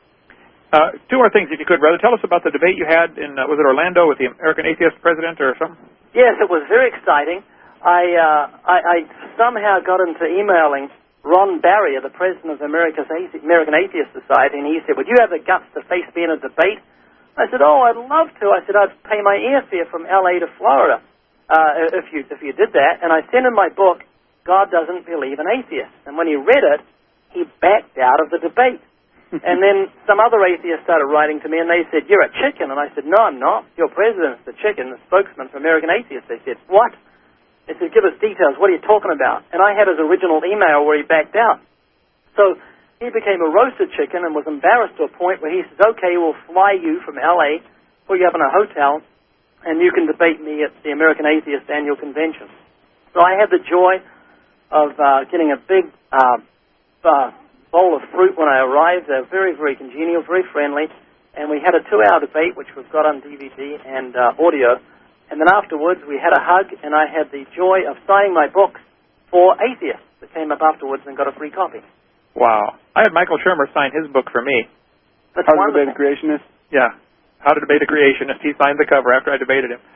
Uh, two more things, if you could, brother. Tell us about the debate you had in, uh, was it Orlando with the American Atheist president or something? Yes, it was very exciting. I, uh, I, I somehow got into emailing Ron Barrier, the president of the America's American Atheist Society, and he said, would you have the guts to face me in a debate? I said, oh, I'd love to. I said, I'd pay my airfare from L A to Florida uh, if you if you did that. And I sent him my book, God Doesn't Believe in Atheists. And when he read it, he backed out of the debate. And then some other atheists started writing to me, and they said, you're a chicken. And I said, no, I'm not. Your president's the chicken, the spokesman for American Atheists. They said, what? They said, give us details. What are you talking about? And I had his original email where he backed out. So he became a roasted chicken and was embarrassed to a point where he says, okay, we'll fly you from L A, put you up in a hotel, and you can debate me at the American Atheist Annual Convention. So I had the joy of uh, getting a big uh, uh, bowl of fruit when I arrived. They were very, very congenial, very friendly. And we had a two-hour debate, which we've got on D V D and uh, audio. And then afterwards, we had a hug, and I had the joy of signing my book for atheists that came up afterwards and got a free copy. Wow. I had Michael Shermer sign his book for me. That's How to Debate a Creationist? Yeah. How to Debate a Creationist. He signed the cover after I debated him.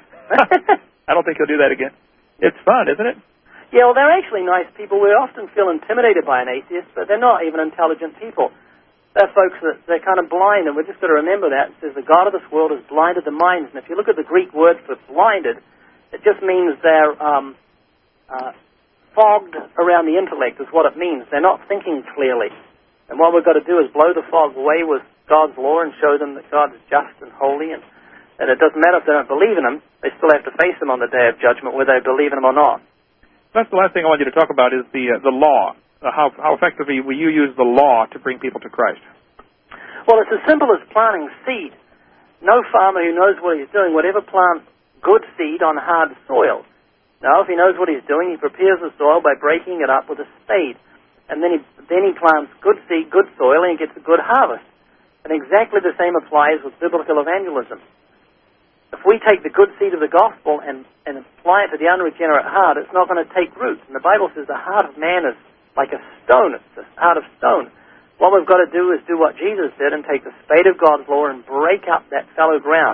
I don't think he'll do that again. It's fun, isn't it? Yeah, well, they're actually nice people. We often feel intimidated by an atheist, but they're not even intelligent people. They're folks that they're kind of blind, and we've just got to remember that. It says the God of this world has blinded the minds. And if you look at the Greek word for blinded, it just means they're um, uh, fogged around the intellect is what it means. They're not thinking clearly. And what we've got to do is blow the fog away with God's law and show them that God is just and holy, and that it doesn't matter if they don't believe in him. They still have to face him on the day of judgment, whether they believe in him or not. That's the last thing I want you to talk about is the uh, the law. Uh, how, how effectively will you use the law to bring people to Christ? Well, it's as simple as planting seed. No farmer who knows what he's doing would ever plant good seed on hard soil. Now, if he knows what he's doing, he prepares the soil by breaking it up with a spade. And then he, then he plants good seed, good soil, and he gets a good harvest. And exactly the same applies with biblical evangelism. If we take the good seed of the gospel and, and apply it to the unregenerate heart, it's not going to take root. And the Bible says the heart of man is like a stone. It's a heart of stone. What we've got to do is do what Jesus did and take the spade of God's law and break up that fallow ground,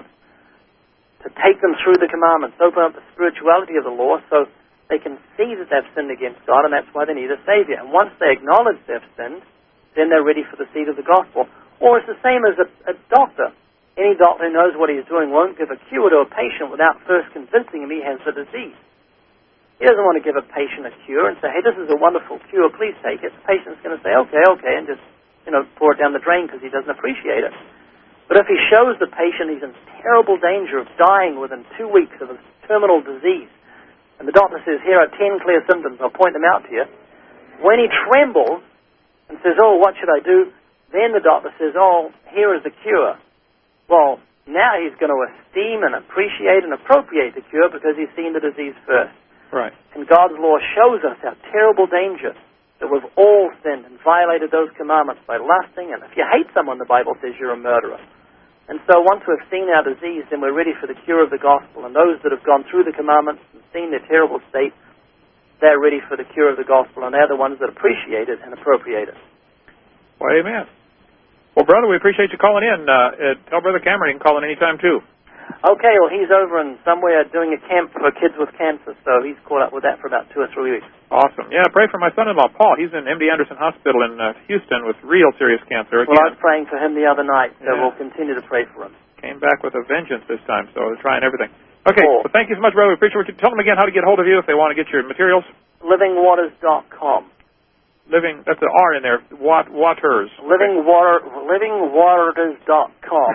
to take them through the commandments, open up the spirituality of the law so they can see that they've sinned against God, and that's why they need a Savior. And once they acknowledge they've sinned, then they're ready for the seed of the gospel. Or it's the same as a, a doctor. Any doctor who knows what he's doing won't give a cure to a patient without first convincing him he has the disease. He doesn't want to give a patient a cure and say, hey, this is a wonderful cure, please take it. The patient's going to say, okay, okay, and just, you know, pour it down the drain because he doesn't appreciate it. But if he shows the patient he's in terrible danger of dying within two weeks of a terminal disease, and the doctor says, here are ten clear symptoms, I'll point them out to you. When he trembles and says, oh, what should I do? Then the doctor says, oh, here is the cure. Well, now he's going to esteem and appreciate and appropriate the cure because he's seen the disease first. Right. And God's law shows us our terrible danger that we've all sinned and violated those commandments by lusting, and if you hate someone, the Bible says you're a murderer. And so once we've seen our disease, then we're ready for the cure of the gospel. And those that have gone through the commandments and seen their terrible state, they're ready for the cure of the gospel, and they're the ones that appreciate it and appropriate it. Well, amen. Well, brother, we appreciate you calling in. Uh, uh, tell Brother Cameron he can call in any time, too. Okay, well, he's over in somewhere doing a camp for kids with cancer, so he's caught up with that for about two or three weeks. Awesome. Yeah, pray for my son-in-law, Paul. He's in M D Anderson Hospital in uh, Houston with real serious cancer. Again. Well, I was praying for him the other night, so yeah. we'll continue to pray for him. Came back with a vengeance this time, so they're trying everything. Okay, cool. Well, thank you so much, brother. We appreciate it. Tell them again how to get hold of you if they want to get your materials. living waters dot com. Living, that's an R in there. Wat, waters. Living water, living waters dot com.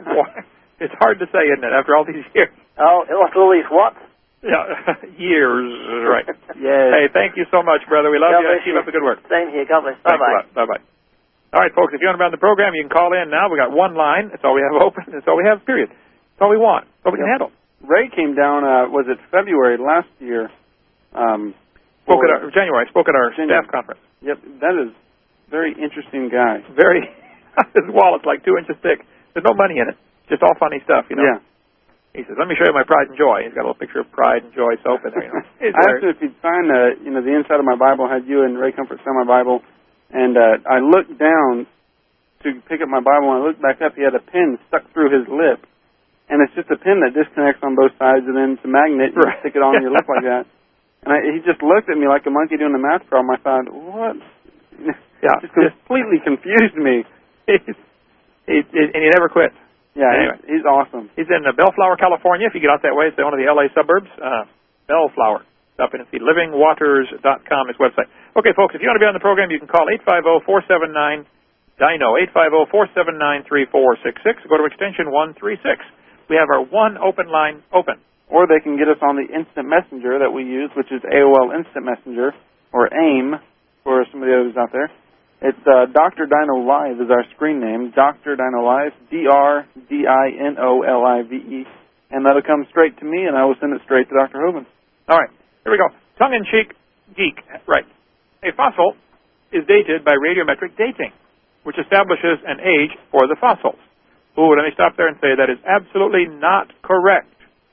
It's hard to say, isn't it, after all these years? Oh, after all these what? Yeah, years, right. Yes. Hey, thank you so much, brother. We love God you. bless Keep you. up the good work. Same here. God bless. Thanks Bye-bye. a lot. Bye-bye. All right, folks, if you want to be on the program, you can call in now. We got one line. That's all we have open. That's all we have, period. That's all we want. That's all we can handle. Ray came down, uh, was it February last year? Um, spoke at our, January. Spoke at our January. staff conference. Yep, that is a very interesting guy. Very. His wallet's like two inches thick. There's no money in it. Just all funny stuff, you know. Yeah. He says, let me show you my Pride and Joy. He's got a little picture of Pride and Joy soap in there, you know. I asked him if he'd sign, uh, you know, the inside of my Bible had you and Ray Comfort sign my Bible, and uh, I looked down to pick up my Bible, and I looked back up. He had a pin stuck through his lip, and it's just a pin that disconnects on both sides, and then it's a magnet, and you stick it on your lip like that. And I, he just looked at me like a monkey doing a math problem. I thought, what? Yeah, just completely confused me. He's, he, and he never quit. Yeah, anyway. he's, he's awesome. He's in uh, Bellflower, California. If you get out that way, it's one of the L A suburbs. Uh, Bellflower. Up in the living waters dot com, his website. Okay, folks, if you want to be on the program, you can call eight five zero, four seven nine, D I N O, eight five zero, four seven nine, three four six six. Go to extension one three six. We have our one open line open. Or they can get us on the instant messenger that we use, which is A O L Instant Messenger, or AIM, for some of the others out there. It's uh, Doctor Dino Live is our screen name, Doctor Dino Live, D R D I N O L I V E, and that'll come straight to me, and I will send it straight to Doctor Hovind. All right, here we go. Tongue-in-cheek geek, right. A fossil is dated by radiometric dating, which establishes an age for the fossils. Ooh, let me stop there and say that is absolutely not correct.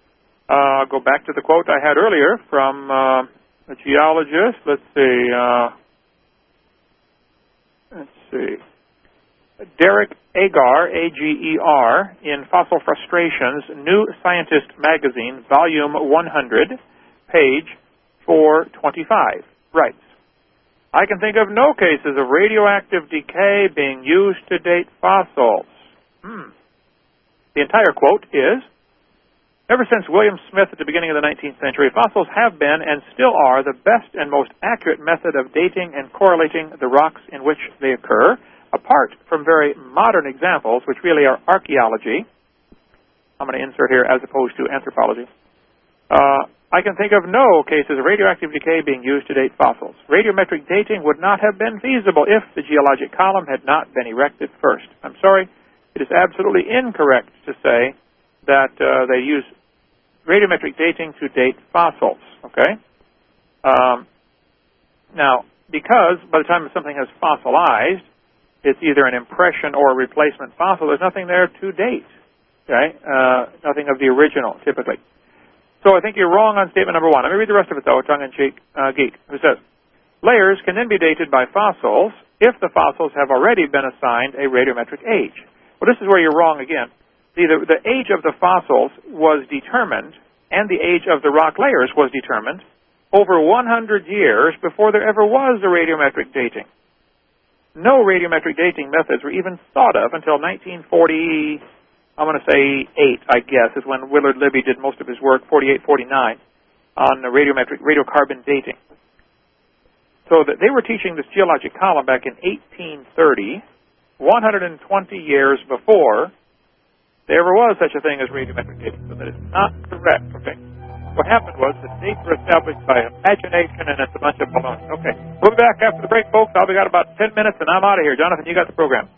Uh, go back to the quote I had earlier from uh, a geologist. Let's see. Uh, let's see. Derek Agar, A G E R, in Fossil Frustrations, New Scientist Magazine, Volume one hundred, page four twenty-five, writes, I can think of no cases of radioactive decay being used to date fossils. Hmm. The entire quote is, ever since William Smith at the beginning of the nineteenth century, fossils have been and still are the best and most accurate method of dating and correlating the rocks in which they occur, apart from very modern examples, which really are archaeology. I'm going to insert here as opposed to anthropology. Uh, I can think of no cases of radioactive decay being used to date fossils. Radiometric dating would not have been feasible if the geologic column had not been erected first. I'm sorry, it is absolutely incorrect to say that uh, they use radiometric dating to date fossils, okay? Um, now, because by the time something has fossilized, it's either an impression or a replacement fossil, there's nothing there to date, okay? Uh, nothing of the original, typically. So I think you're wrong on statement number one. Let me read the rest of it, though, tongue-in-cheek uh, geek, who says, layers can then be dated by fossils if the fossils have already been assigned a radiometric age. Well, this is where you're wrong again. See, the, the age of the fossils was determined, and the age of the rock layers was determined over one hundred years before there ever was a radiometric dating. No radiometric dating methods were even thought of until nineteen forty, I'm going to say eight, I guess, is when Willard Libby did most of his work, forty-eight, forty-nine, on the radiometric radiocarbon dating. So that they were teaching this geologic column back in eighteen thirty, one hundred twenty years before there ever was such a thing as radiometric dating. So that is not correct, okay? What happened was the dates were established by imagination, and it's a bunch of baloney. Okay, we'll be back after the break, folks. I'll be got about ten minutes, and I'm out of here. Jonathan, you got the program.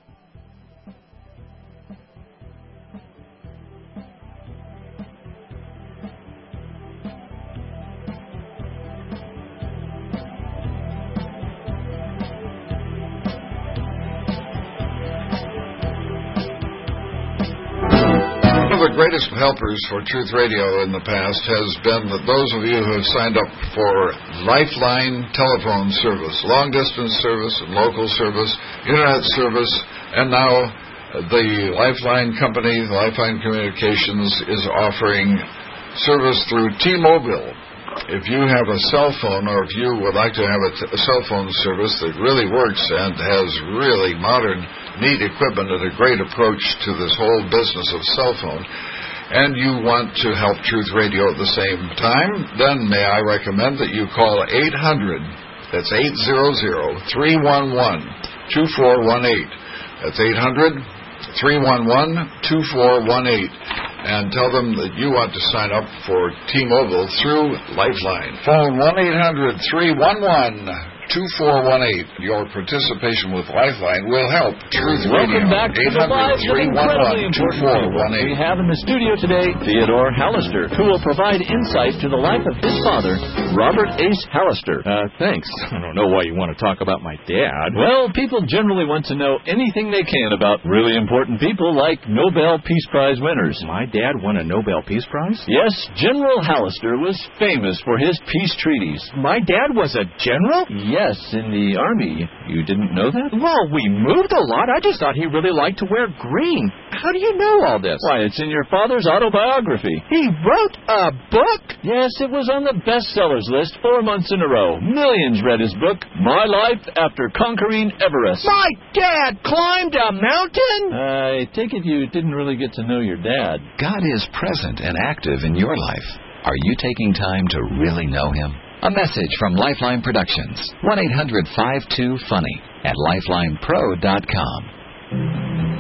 greatest helpers for Truth Radio in the past has been that those of you who have signed up for Lifeline telephone service, long-distance service and local service, internet service, and now the Lifeline company, Lifeline Communications, is offering service through T-Mobile. If you have a cell phone, or if you would like to have a, t- a cell phone service that really works and has really modern, neat equipment and a great approach to this whole business of cell phone, and you want to help Truth Radio at the same time, then may I recommend that you call eight hundred, that's eight hundred, three one one, two four one eight. That's eight hundred, three one one, two four one eight. And tell them that you want to sign up for T-Mobile through Lifeline. Phone one eight hundred, three one one, two four one eight. Your participation with Lifeline will help Truth Radio. Welcome back to the lives of incredibly important people. We have in the studio today Theodore Hallister, who will provide insight to the life of his father, Robert Ace Hallister. Uh, thanks. I don't know why you want to talk about my dad. Well, people generally want to know anything they can about really important people like Nobel Peace Prize winners. My dad won a Nobel Peace Prize? Yes, General Hallister was famous for his peace treaties. My dad was a general? Yes, in the Army. You didn't know that? Well, we moved a lot. I just thought he really liked to wear green. How do you know all this? Why, it's in your father's autobiography. He wrote a book? Yes, it was on the bestsellers list four months in a row. Millions read his book, My Life After Conquering Everest. My dad climbed a mountain? I take it you didn't really get to know your dad. God is present and active in your life. Are you taking time to really know Him? A message from Lifeline Productions. one eight hundred, five two, funny at lifeline pro dot com.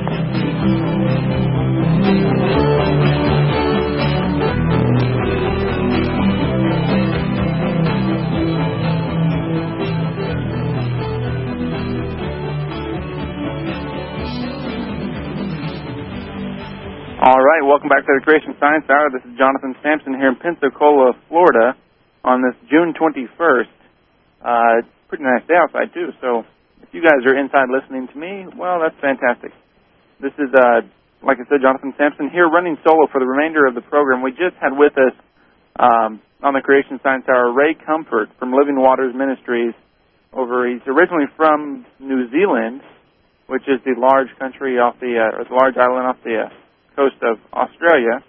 All right, welcome back to the Creation Science Hour. This is Jonathan Sampson here in Pensacola, Florida, on this June twenty-first. Uh, it's a pretty nice day outside, too, so if you guys are inside listening to me, well, that's fantastic. This is, uh, like I said, Jonathan Sampson here running solo for the remainder of the program. We just had with us um, on the Creation Science Hour Ray Comfort from Living Waters Ministries. Over, he's originally from New Zealand, which is the large country off the, uh, or the large island off the uh, coast of Australia.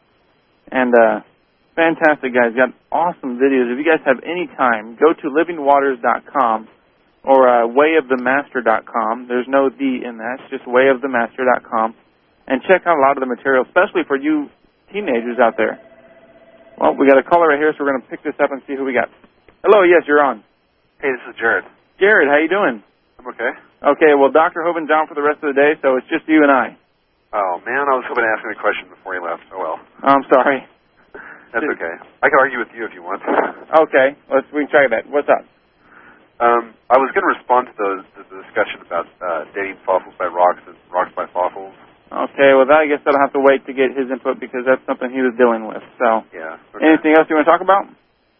And uh, fantastic guys, got awesome videos. If you guys have any time, go to living waters dot com or uh, way of the master dot com. There's no D in that, it's just way of the master dot com. And check out a lot of the material, especially for you teenagers out there. Well, we got a caller right here, so we're going to pick this up and see who we got. Hello, yes, you're on. Hey, this is Jared. Jared, how you doing? I'm okay. Okay, well, Doctor Hoban's down for the rest of the day, so it's just you and I. Oh, man, I was hoping to ask him a question before he left. Oh, well. I'm sorry. That's okay. I can argue with you if you want. Okay, let's we can try that. What's up? Um, I was going to respond to the, the discussion about uh, dating fossils by rocks and rocks by fossils. Okay, well, that, I guess I'll have to wait to get his input because that's something he was dealing with. So, yeah. Okay. Anything else you want to talk about?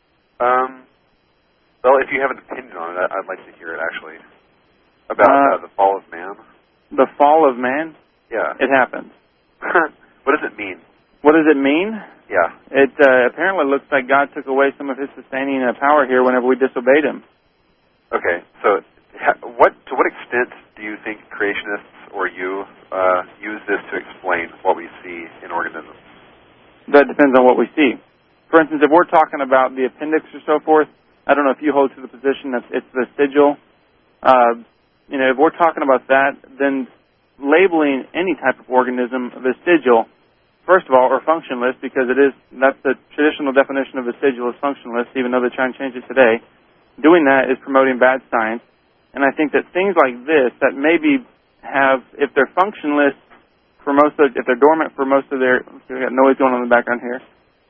Um, well, if you have an opinion on it, I'd like to hear it, actually. About uh, uh, the fall of man. The fall of man? Yeah. It happened. What does it mean? What does it mean? Yeah. It uh, apparently looks like God took away some of his sustaining uh, power here whenever we disobeyed him. Okay, so ha- what to what extent do you think creationists or you uh, use this to explain what we see in organisms? That depends on what we see. For instance, if we're talking about the appendix or so forth, I don't know if you hold to the position that it's the sigil. Uh, you know, if we're talking about that, then labeling any type of organism vestigial, first of all, or functionless, because it is, that's the traditional definition of vestigial is functionless, even though they're trying to change it today. Doing that is promoting bad science. And I think that things like this that maybe have, if they're functionless for most of, if they're dormant for most of their, we got noise going on in the background here.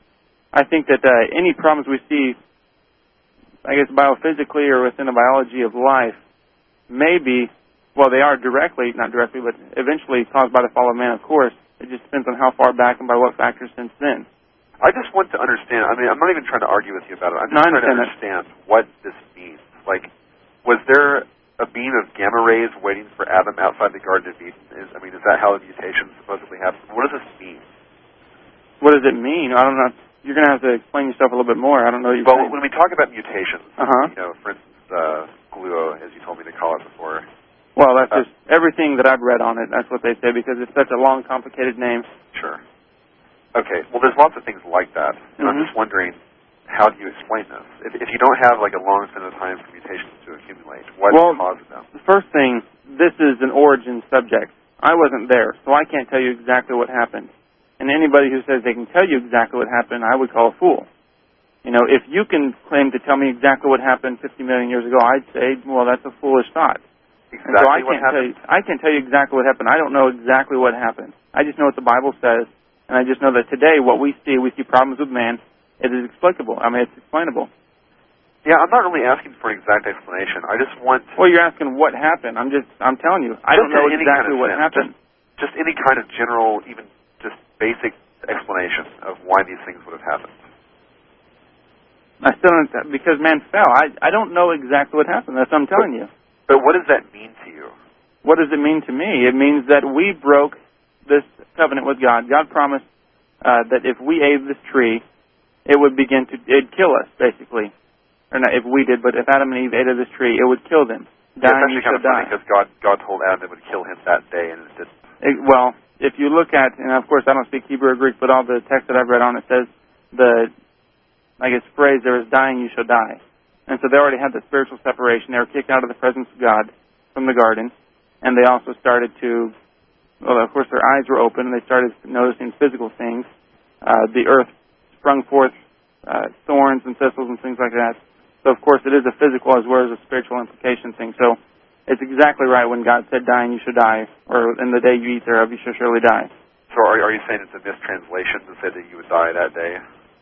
I think that uh, any problems we see, I guess biophysically or within the biology of life, maybe, well, they are directly, not directly, but eventually caused by the fall of man, of course. It just depends on how far back and by what factors since then. I just want to understand, I mean, I'm not even trying to argue with you about it. I'm just no, trying to understand that. What this means. Like, was there a beam of gamma rays waiting for Adam outside the Garden of Eden? Is, I mean, is that how the mutation supposedly happened? What does this mean? What does it mean? I don't know. You're going to have to explain yourself a little bit more. I don't know what you're well, saying. when we talk about mutations, uh-huh. you know, for instance, uh, gluo, as you told me to call it before. Well, that's uh, just everything that I've read on it. That's what they say because it's such a long, complicated name. Sure. Okay. Well, there's lots of things like that, and mm-hmm. I'm just wondering, how do you explain this? If, if you don't have like a long span of time for mutations to accumulate, what well, causes them? The first thing, this is an origin subject. I wasn't there, so I can't tell you exactly what happened. And anybody who says they can tell you exactly what happened, I would call a fool. You know, if you can claim to tell me exactly what happened fifty million years ago, I'd say, well, that's a foolish thought. Exactly and so I what can't happened? tell you, I can't tell you exactly what happened. I don't know exactly what happened. I just know what the Bible says. And I just know that today what we see, we see problems with man, it is explicable. I mean, it's explainable. Yeah, I'm not really asking for an exact explanation. I just want... Well, you're asking what happened. I'm just, I'm telling you, I don't know exactly kind of what sense. happened. Just, just any kind of general, even just basic explanation of why these things would have happened. I still don't, because man fell. I, I don't know exactly what happened. That's what I'm telling but, you. But what does that mean to you? What does it mean to me? It means that we broke this covenant with God. God promised uh, that if we ate this tree, it would begin to, it'd kill us, basically. Or not if we did, but if Adam and Eve ate of this tree, it would kill them. Yeah, it's actually kind of funny because God, God told Adam it would kill him that day, and it didn't. It, well, if you look at, and of course I don't speak Hebrew or Greek, but all the text that I've read on it says the, I guess, phrase, there is dying, you shall die. And so they already had the spiritual separation. They were kicked out of the presence of God from the garden, and they also started to, well, of course, their eyes were open, and they started noticing physical things. Uh, the earth sprung forth uh, thorns and thistles and things like that. So, of course, it is a physical as well as a spiritual implication thing. So it's exactly right when God said, dying, you shall die, or in the day you eat thereof, you shall surely die. So are, are you saying it's a mistranslation to say that you would die that day?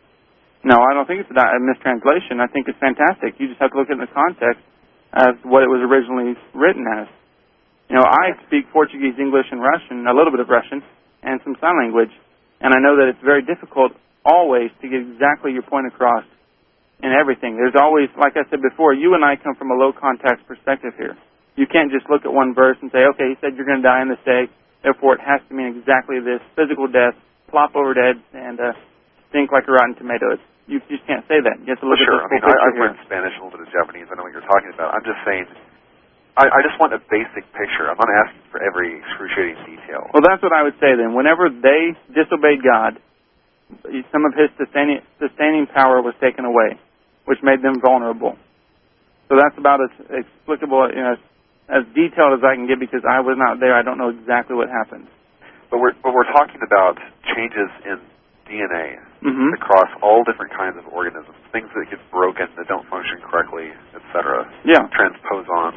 No, I don't think it's a mistranslation. I think it's fantastic. You just have to look at it in the context as what it was originally written as. You know, I speak Portuguese, English, and Russian, a little bit of Russian, and some sign language. And I know that it's very difficult always to get exactly your point across in everything. There's always, like I said before, you and I come from a low context perspective here. You can't just look at one verse and say, okay, he said you're going to die in this day, therefore it has to mean exactly this, physical death, plop over dead, and uh, stink like a rotten tomato. It's, you just can't say that. You have to look well, sure. at I the mean, full I, I've picture learned Spanish, a little bit of Japanese. I know what you're talking about. I'm just saying, I, I just want a basic picture. I'm not asking for every excruciating detail. Well, that's what I would say then. Whenever they disobeyed God, some of his sustaining, sustaining power was taken away, which made them vulnerable. So that's about as explicable, you know, as detailed as I can get because I was not there. I don't know exactly what happened. But we're, but we're talking about changes in D N A mm-hmm. across all different kinds of organisms, things that get broken, that don't function correctly, et cetera. Yeah. Transposons,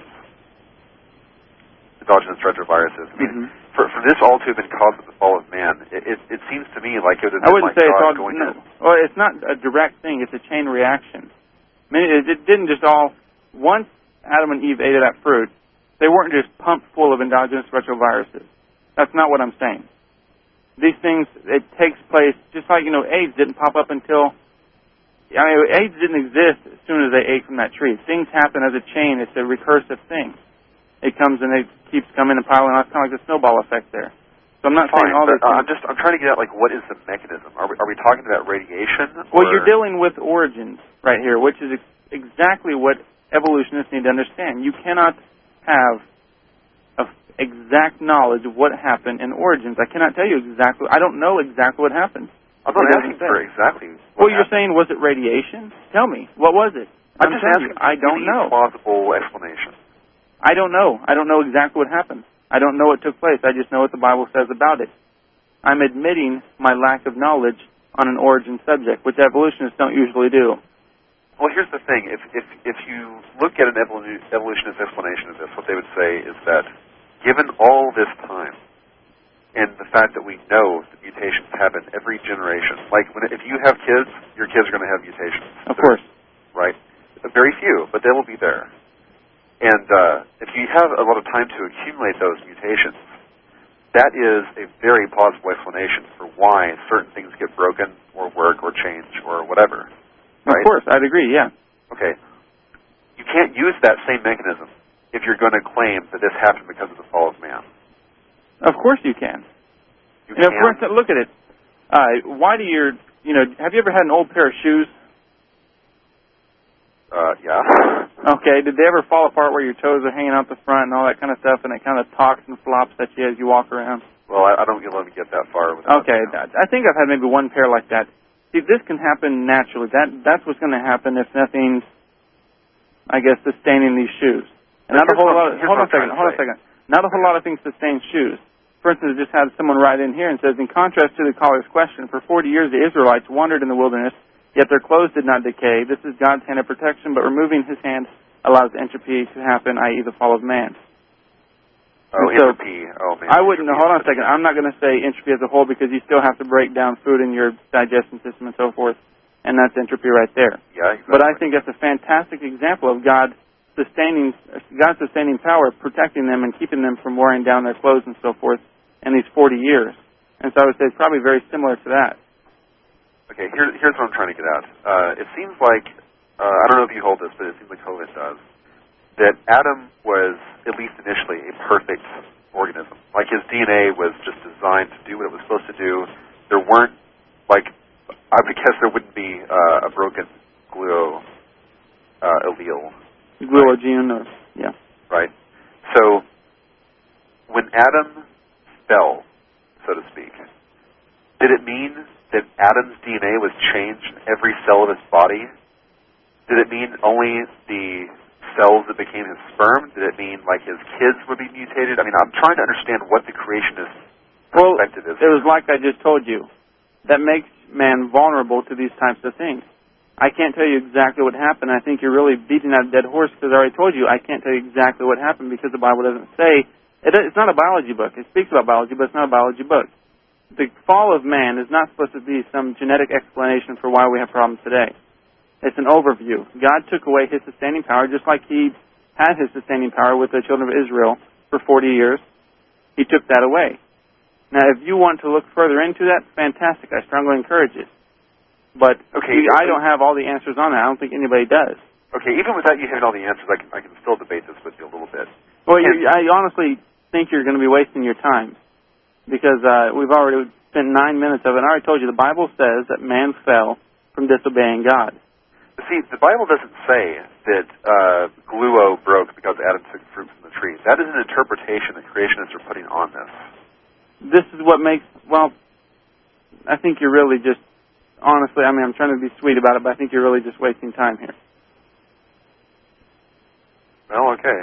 endogenous retroviruses. I mean, mm-hmm. for, for this all to have been caused with the fall of man, it, it, it seems to me like it would have I been wouldn't like say it's God all, going no, in. well, it's not a direct thing. It's a chain reaction. I mean, it, it didn't just all, once Adam and Eve ate of that fruit, they weren't just pumped full of endogenous retroviruses. That's not what I'm saying. These things, it takes place, just like, you know, AIDS didn't pop up until, I mean, AIDS didn't exist as soon as they ate from that tree. Things happen as a chain. It's a recursive thing. It comes and it keeps coming and piling on. It's kind of like the snowball effect there. So I'm not Fine, saying all this. Uh, I'm just, I'm trying to get at, like, what is the mechanism? Are we, are we talking about radiation? Well, or? you're dealing with origins right here, which is ex- exactly what evolutionists need to understand. You cannot have exact knowledge of what happened in origins. I cannot tell you exactly. I don't know exactly what happened. I'm not asking for exactly Well, what you're saying, happened. was it radiation? Tell me. What was it? I'm, I'm just asking you, I don't any know. plausible explanation. I don't know. I don't know exactly what happened. I don't know what took place. I just know what the Bible says about it. I'm admitting my lack of knowledge on an origin subject, which evolutionists don't usually do. Well, here's the thing. If, if, if you look at an evolu- evolutionist explanation of this, what they would say is that given all this time, and the fact that we know that mutations happen every generation, like when, if you have kids, your kids are going to have mutations. Of course. Right? Very few, but they will be there. And uh, if you have a lot of time to accumulate those mutations, that is a very plausible explanation for why certain things get broken or work or change or whatever. Right? Of course, I'd agree, yeah. Okay. You can't use that same mechanism if you're going to claim that this happened because of the fall of man. Of course you can. You and can? of course, look at it. Uh, why do your, you know, have you ever had an old pair of shoes? Uh, yeah. Okay, did they ever fall apart where your toes are hanging out the front and all that kind of stuff, and it kind of talks and flops at you as you walk around? Well, I, I don't let me get that far. With okay, that, I think I've had maybe one pair like that. See, this can happen naturally. That That's what's going to happen if nothing's, I guess, sustaining these shoes. And not a whole lot of, hold on a second, hold on a second. Not a whole lot of things sustain shoes. For instance, I just had someone write in here and says, in contrast to the caller's question, for forty years the Israelites wandered in the wilderness, yet their clothes did not decay. This is God's hand of protection, but removing his hand allows entropy to happen, that is the fall of man. Oh, so entropy. Oh, man. I wouldn't, hold on a second. I'm not going to say entropy as a whole because you still have to break down food in your digestion system and so forth, and that's entropy right there. Yeah, exactly. But I think that's a fantastic example of God sustaining, God's sustaining power, protecting them and keeping them from wearing down their clothes and so forth in these forty years. And so I would say it's probably very similar to that. Okay, here, here's what I'm trying to get at. Uh, it seems like, uh, I don't know if you hold this, but it seems like Hovind does, that Adam was, at least initially, a perfect organism. Like his D N A was just designed to do what it was supposed to do. There weren't, like, I would guess there wouldn't be uh, a broken gluo uh, allele. Gluogene, or, yeah. Right. So, when Adam fell, so to speak, did it mean that Adam's D N A was changed in every cell of his body? Did it mean only the cells that became his sperm? Did it mean like his kids would be mutated? I mean, I'm trying to understand what the creationist perspective well, is. It was like I just told you. That makes man vulnerable to these types of things. I can't tell you exactly what happened. I think you're really beating that dead horse because I already told you I can't tell you exactly what happened because the Bible doesn't say. It, it's not a biology book. It speaks about biology, but it's not a biology book. The fall of man is not supposed to be some genetic explanation for why we have problems today. It's an overview. God took away his sustaining power just like he had his sustaining power with the children of Israel for forty years. He took that away. Now, if you want to look further into that, fantastic. I strongly encourage it. But okay, I don't have all the answers on that. I don't think anybody does. Okay, even without you having all the answers, I can, I can still debate this with you a little bit. Well, you, I honestly think you're going to be wasting your time because uh, we've already spent nine minutes of it. And I already told you the Bible says that man fell from disobeying God. See, the Bible doesn't say that uh, gluo broke because Adam took fruit from the tree. That is an interpretation that creationists are putting on this. This is what makes, well, I think you're really just, honestly, I mean, I'm trying to be sweet about it, but I think you're really just wasting time here. Well, okay.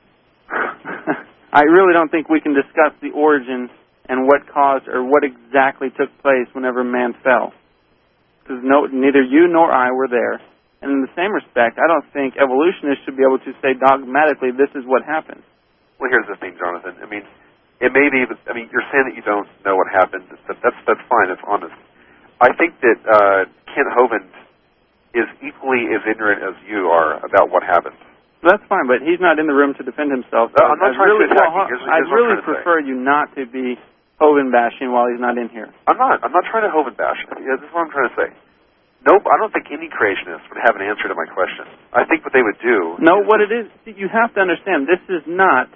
I really don't think we can discuss the origin and what caused or what exactly took place whenever man fell. Because no, neither you nor I were there. And in the same respect, I don't think evolutionists should be able to say dogmatically this is what happened. Well, here's the thing, Jonathan. I mean, it may be, I mean, you're saying that you don't know what happened. But that's that's fine. That's honest. I think that uh, Kent Hovind is equally as ignorant as you are about what happened. That's fine, but he's not in the room to defend himself. No, I'm not I'd trying really, to attack well, you. Here's, I'd here's really what I'm prefer you not to be Hovind bashing while he's not in here. I'm not. I'm not trying to Hovind bash. Yeah, this is what I'm trying to say. Nope, I don't think any creationist would have an answer to my question. I think what they would do... No, what it is, you have to understand, this is not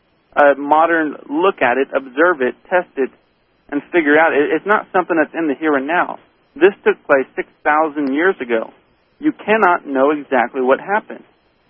a modern look at it, observe it, test it, and figure out. It's not something that's in the here and now. This took place six thousand years ago. You cannot know exactly what happened.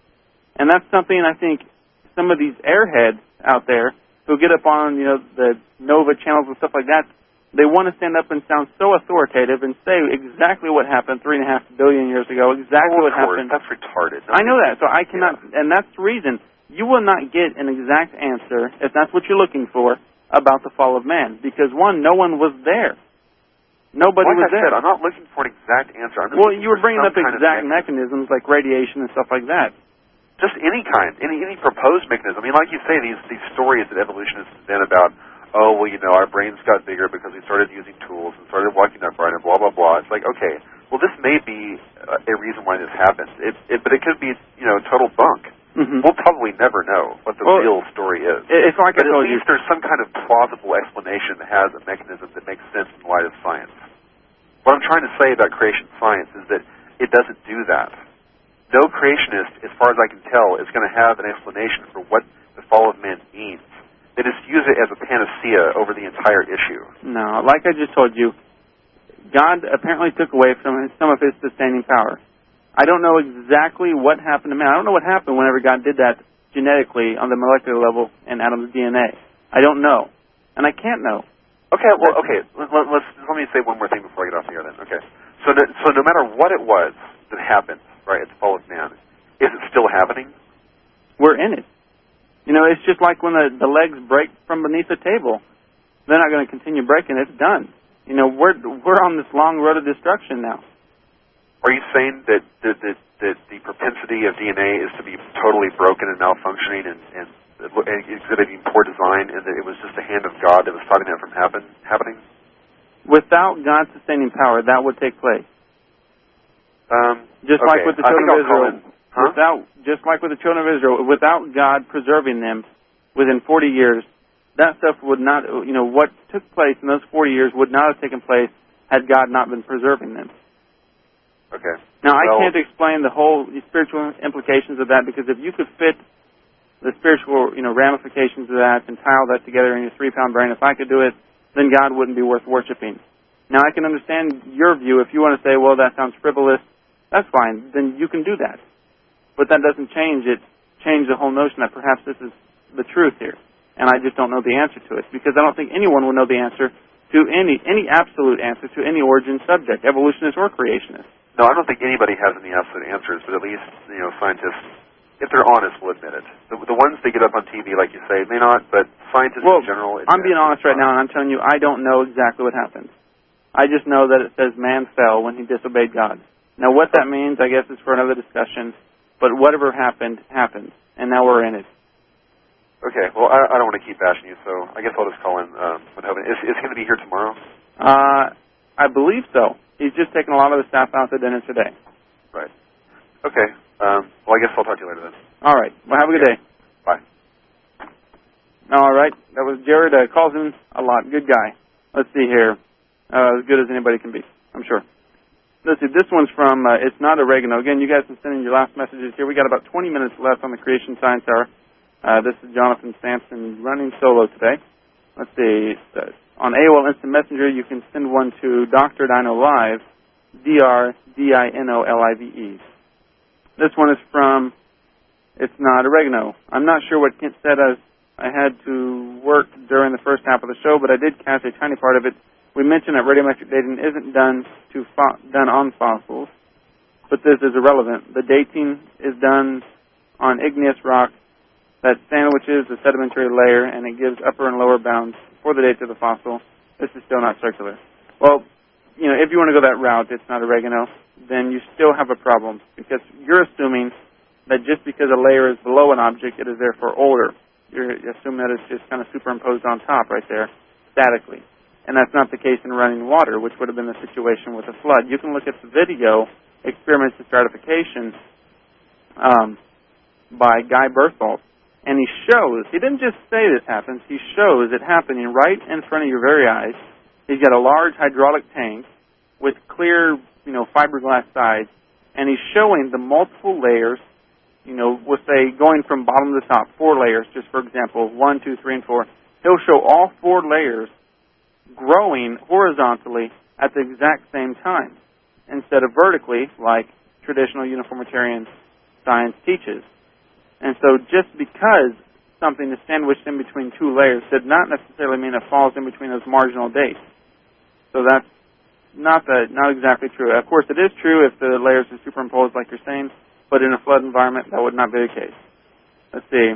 And that's something I think some of these airheads out there who get up on, you know, the Nova channels and stuff like that, they want to stand up and sound so authoritative and say exactly what happened three and a half billion years ago, exactly oh, what happened. That's retarded. I know that, so I cannot, yeah. And that's the reason. You will not get an exact answer, if that's what you're looking for, about the fall of man. Because, one, no one was there. Nobody like was I there. Said, I'm not looking for an exact answer. I'm just well, you were bringing up exact mechanism. mechanisms like radiation and stuff like that. Just any kind, any any proposed mechanism. I mean, like you say, these these stories that evolutionists invent about, oh, well, you know, our brains got bigger because we started using tools and started walking upright and blah, blah, blah. It's like, okay, well, this may be uh, a reason why this happened, it, it, but it could be, you know, total bunk. Mm-hmm. We'll probably never know what the well, real story is. It's like but I told at least you. there's some kind of plausible explanation that has a mechanism that makes sense in light of science. What I'm trying to say about creation science is that it doesn't do that. No creationist, as far as I can tell, is going to have an explanation for what the fall of man means. They just use it as a panacea over the entire issue. No, like I just told you, God apparently took away from his, some of his sustaining power. I don't know exactly what happened to man. I don't know what happened whenever God did that genetically on the molecular level in Adam's D N A. I don't know. And I can't know. Okay, well, okay. Let, let's, let me say one more thing before I get off the air then. Okay. So, that, so no matter what it was that happened, right, at the fall of man, is it still happening? We're in it. You know, it's just like when the, the legs break from beneath the table. They're not going to continue breaking. It's done. You know, we're we're on this long road of destruction now. Are you saying that, that, that, that the propensity of D N A is to be totally broken and malfunctioning and, and, and exhibiting poor design, and that it was just the hand of God that was stopping that from happen, happening? Without God's sustaining power, that would take place. Um, just okay. like with the children of Israel, huh? without just like with the children of Israel, without God preserving them within forty years, that stuff would not. You know, what took place in those forty years would not have taken place had God not been preserving them. Okay. Now, well, I can't explain the whole spiritual implications of that, because if you could fit the spiritual, you know, ramifications of that and tie all that together in your three-pound brain, if I could do it, then God wouldn't be worth worshiping. Now, I can understand your view. If you want to say, well, that sounds frivolous, that's fine. Then you can do that. But that doesn't change it, change the whole notion that perhaps this is the truth here. And I just don't know the answer to it, because I don't think anyone will know the answer to any any absolute answer to any origin subject, evolutionist or creationist. No, I don't think anybody has any absolute answers, but at least, you know, scientists, if they're honest, will admit it. The, the ones they get up on T V, like you say, may not, but scientists well, in general... I'm being honest right now, and I'm telling you, I don't know exactly what happened. I just know that it says man fell when he disobeyed God. Now, what that means, I guess, is for another discussion, but whatever happened, happened, and now we're in it. Okay, well, I, I don't want to keep bashing you, so I guess I'll just call in um, when Hovind. Is, is he going to be here tomorrow? Uh, I believe so. He's just taking a lot of the staff out to dinner today. Right. Okay. Um, well, I guess I'll talk to you later then. All right. Well, have a good day. Bye. All right. That was Jared. Uh, calls in a lot. Good guy. Let's see here. Uh, as good as anybody can be, I'm sure. Let's see. This one's from, uh, it's not oregano. Again, you guys can send in your last messages here. We got about twenty minutes left on the Creation Science Hour. Uh, this is Jonathan Sampson running solo today. Let's see. Uh, on A O L Instant Messenger, you can send one to Doctor Dino Live, D R D I N O L I V E. This one is from, it's not oregano. I'm not sure what Kent said. I, I had to work during the first half of the show, but I did catch a tiny part of it. We mentioned that radiometric dating isn't done to fo- done on fossils, but this is irrelevant. The dating is done on igneous rock that sandwiches the sedimentary layer, and it gives upper and lower bounds for the dates of the fossil. This is still not circular. Well, you know, if you want to go that route, it's not oregano, then you still have a problem, because you're assuming that just because a layer is below an object, it is therefore older. You're assuming that it's just kind of superimposed on top right there, statically. And that's not the case in running water, which would have been the situation with a flood. You can look at the video, Experiments in Stratification, um, by Guy Berthold, and he shows, he didn't just say this happens, he shows it happening right in front of your very eyes. He's got a large hydraulic tank with clear, you know, fiberglass sides, and he's showing the multiple layers, you know, we'll say going from bottom to top, four layers, just for example, one, two, three, and four. He'll show all four layers growing horizontally at the exact same time, instead of vertically, like traditional uniformitarian science teaches. And so just because something is sandwiched in between two layers did not necessarily mean it falls in between those marginal dates. So that's not the, not exactly true. Of course, it is true if the layers are superimposed like you're saying, but in a flood environment, that would not be the case. Let's see.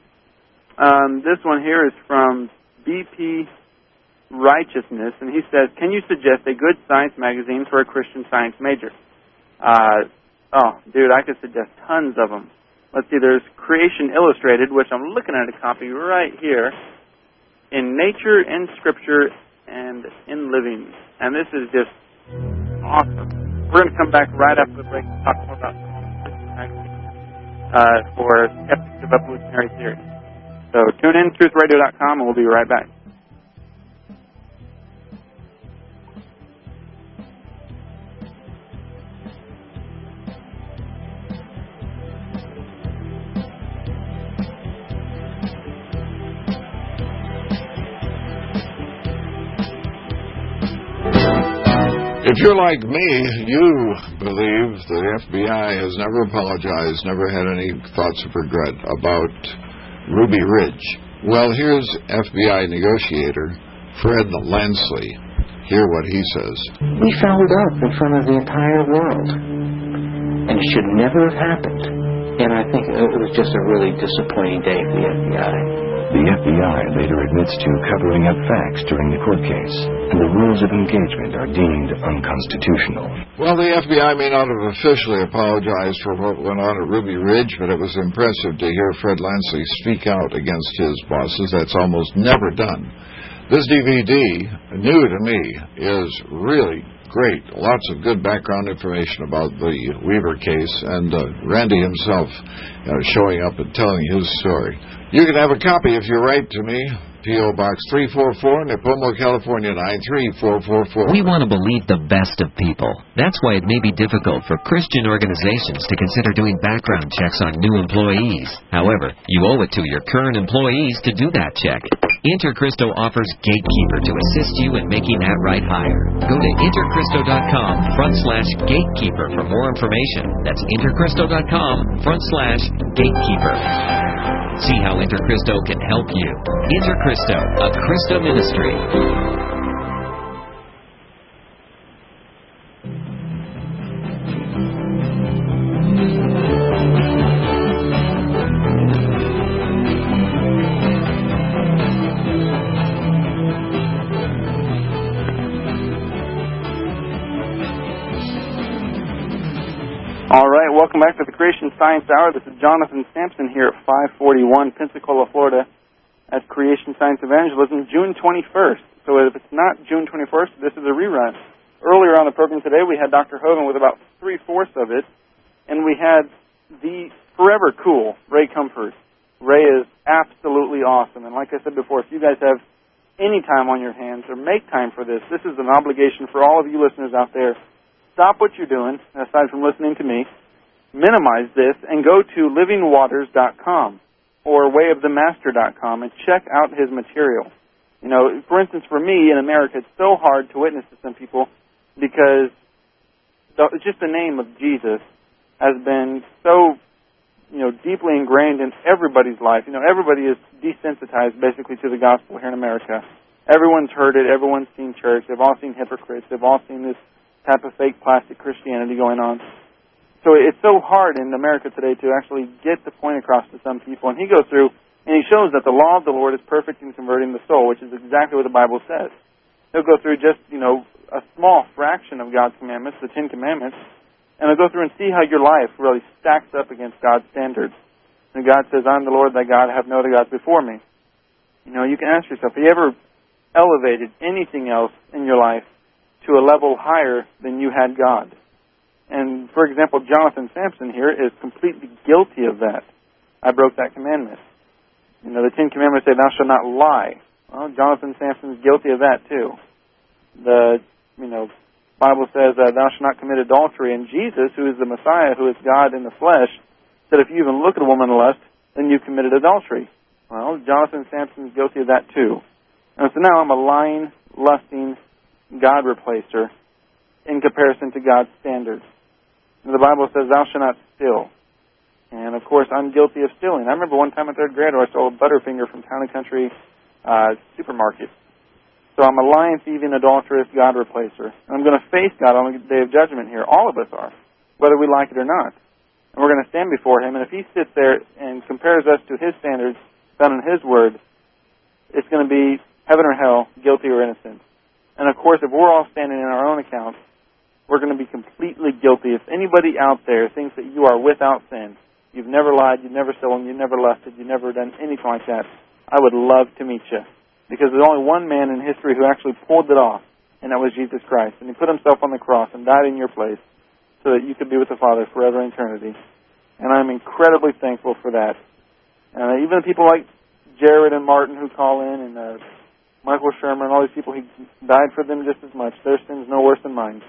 Um, this one here is from B P Righteousness, and he says, can you suggest a good science magazine for a Christian science major? Uh, oh, dude, I could suggest tons of them. Let's see, there's Creation Illustrated, which I'm looking at a copy right here, in Nature, in Scripture, and in Living. And this is just awesome. We're going to come back right after the break and talk more about uh, for Skeptics of Evolutionary Theory. So tune in, truth radio dot com, and we'll be right back. If you're like me, you believe the F B I has never apologized, never had any thoughts of regret about Ruby Ridge. Well, here's F B I negotiator Fred Lansley. Hear what he says. We fouled up in front of the entire world, and it should never have happened. And I think it was just a really disappointing day for the F B I. The F B I later admits to covering up facts during the court case, and the rules of engagement are deemed unconstitutional. Well, the F B I may not have officially apologized for what went on at Ruby Ridge, but it was impressive to hear Fred Lansley speak out against his bosses. That's almost never done. This D V D, new to me, is really great. Lots of good background information about the Weaver case, and uh, Randy himself uh, showing up and telling his story. You can have a copy if you write to me, P O. Box three forty-four, Nipomo, California, nine three four four four. We want to believe the best of people. That's why it may be difficult for Christian organizations to consider doing background checks on new employees. However, you owe it to your current employees to do that check. Intercristo offers Gatekeeper to assist you in making that right hire. Go to intercristo.com front slash gatekeeper for more information. That's intercristo.com front slash gatekeeper. See how Intercristo can help you. Intercristo, a Cristo ministry. All right, welcome back to the Creation Science Hour. This is Jonathan Sampson here at five forty-one Pensacola, Florida, at Creation Science Evangelism, June twenty-first. So if it's not June twenty-first, this is a rerun. Earlier on the program today, we had Doctor Hogan with about three-fourths of it, and we had the forever cool Ray Comfort. Ray is absolutely awesome, and like I said before, if you guys have any time on your hands or make time for this, this is an obligation for all of you listeners out there. Stop what you're doing, aside from listening to me, minimize this, and go to living waters dot com or way of the master dot com and check out his material. You know, for instance, for me in America, it's so hard to witness to some people because the, just the name of Jesus has been so, you know, deeply ingrained in everybody's life. You know, everybody is desensitized basically to the gospel here in America. Everyone's heard it. Everyone's seen church. They've all seen hypocrites. They've all seen this type of fake plastic Christianity going on. So it's so hard in America today to actually get the point across to some people. And he goes through and he shows that the law of the Lord is perfect in converting the soul, which is exactly what the Bible says. He'll go through just, you know, a small fraction of God's commandments, the Ten Commandments, and he'll go through and see how your life really stacks up against God's standards. And God says, I'm the Lord thy God, I have no other gods before me. You know, you can ask yourself, have you ever elevated anything else in your life to a level higher than you had God? And, for example, Jonathan Sampson here is completely guilty of that. I broke that commandment. You know, the Ten Commandments say, thou shalt not lie. Well, Jonathan Sampson's guilty of that, too. The, you know, Bible says, uh, thou shalt not commit adultery. And Jesus, who is the Messiah, who is God in the flesh, said, if you even look at a woman in lust, then you've committed adultery. Well, Jonathan Sampson's guilty of that, too. And so now I'm a lying, lusting God replacer in comparison to God's standards. And the Bible says, thou shalt not steal. And, of course, I'm guilty of stealing. I remember one time in third grade where I stole a Butterfinger from Town and Country uh, supermarket. So I'm a lying, thieving, adulterous God replacer. And I'm going to face God on the day of judgment here. All of us are, whether we like it or not. And we're going to stand before Him. And if He sits there and compares us to His standards found in His Word, it's going to be heaven or hell, guilty or innocent. And, of course, if we're all standing in our own accounts, we're going to be completely guilty. If anybody out there thinks that you are without sin, you've never lied, you've never stolen, you've never lusted, you've never done anything like that, I would love to meet you. Because there's only one man in history who actually pulled it off, and that was Jesus Christ. And He put Himself on the cross and died in your place so that you could be with the Father forever and eternity. And I'm incredibly thankful for that. Uh, even people like Jared and Martin who call in, and uh, Michael Shermer and all these people, He died for them just as much. Their sin's no worse than mine.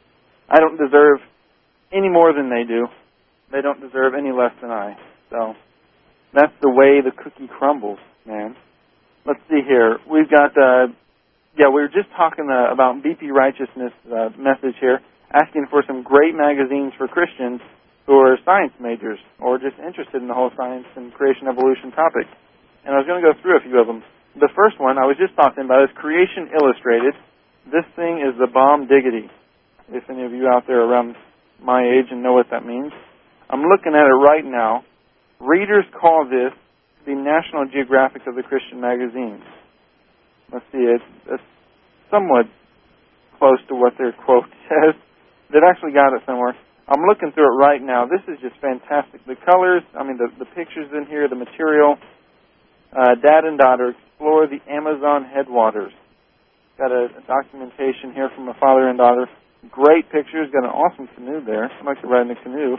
I don't deserve any more than they do. They don't deserve any less than I. So that's the way the cookie crumbles, man. Let's see here. We've got uh, yeah, we were just talking uh, about B P Righteousness uh, message here, asking for some great magazines for Christians who are science majors or just interested in the whole science and creation evolution topic. And I was going to go through a few of them. The first one I was just talking about is Creation Illustrated. This thing is the bomb diggity, if any of you out there around my age and know what that means. I'm looking at it right now. Readers call this the National Geographic of the Christian magazines. Let's see, it's, it's somewhat close to what their quote says. They've actually got it somewhere. I'm looking through it right now. This is just fantastic. The colors, I mean, the, the pictures in here, the material. Uh, Dad and daughter explore the Amazon headwaters. Got a, a documentation here from a father and daughter. Great pictures. Got an awesome canoe there. I'd like to ride in a canoe.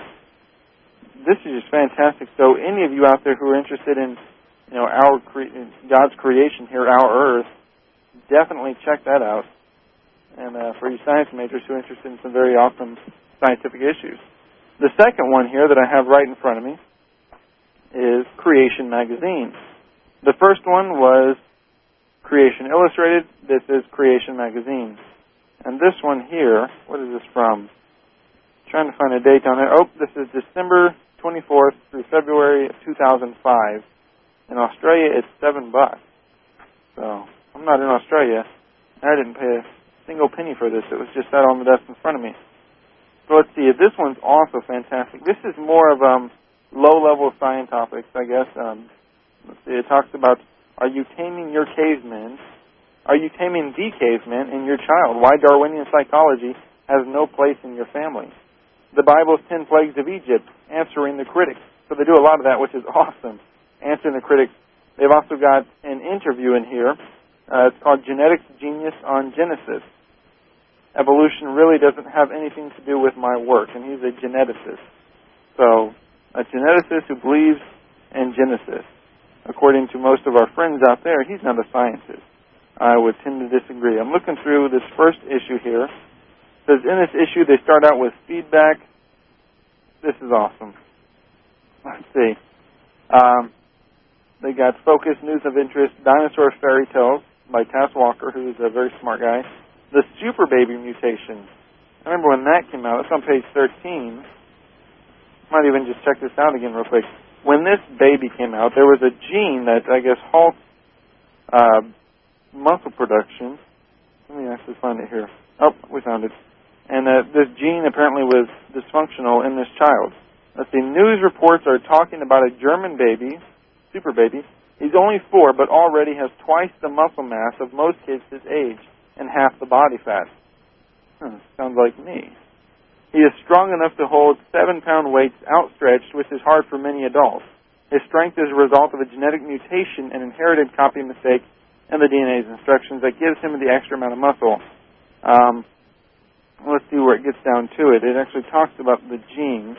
This is just fantastic. So any of you out there who are interested in, you know, our cre- God's creation here, our Earth, definitely check that out. And uh, for you science majors who are interested in some very awesome scientific issues. The second one here that I have right in front of me is Creation Magazine. The first one was Creation Illustrated. This is Creation Magazine. And this one here, what is this from? I'm trying to find a date on it. Oh, this is December twenty-fourth through February of two thousand five. In Australia, it's seven bucks. So I'm not in Australia. I didn't pay a single penny for this. It was just sat on the desk in front of me. So let's see. This one's also fantastic. This is more of um, low-level science topics, I guess. Um, let's see. It talks about, are you taming your cavemen? Are you taming the caveman in your child? Why Darwinian psychology has no place in your family. The Bible's ten plagues of Egypt, answering the critics. So they do a lot of that, which is awesome. Answering the critics. They've also got an interview in here. Uh, it's called Genetics Genius on Genesis. Evolution really doesn't have anything to do with my work, and he's a geneticist. So, a geneticist who believes in Genesis. According to most of our friends out there, he's not a scientist. I would tend to disagree. I'm looking through this first issue here. It says in this issue they start out with feedback. This is awesome. Let's see. Um, they got Focus, News of Interest, Dinosaur Fairy Tales by Tass Walker, who's a very smart guy. The Super Baby Mutation. I remember when that came out. It's on page thirteen. Might even just check this out again real quick. When this baby came out, there was a gene that, I guess, halts uh, muscle production. Let me actually find it here. Oh, we found it. And uh, this gene apparently was dysfunctional in this child. Let's see. News reports are talking about a German baby, super baby. He's only four, but already has twice the muscle mass of most kids his age and half the body fat. Huh, sounds like me. He is strong enough to hold seven-pound weights outstretched, which is hard for many adults. His strength is a result of a genetic mutation and inherited copy mistake in the D N A's instructions that gives him the extra amount of muscle. Um, let's see where it gets down to it. It actually talks about the genes.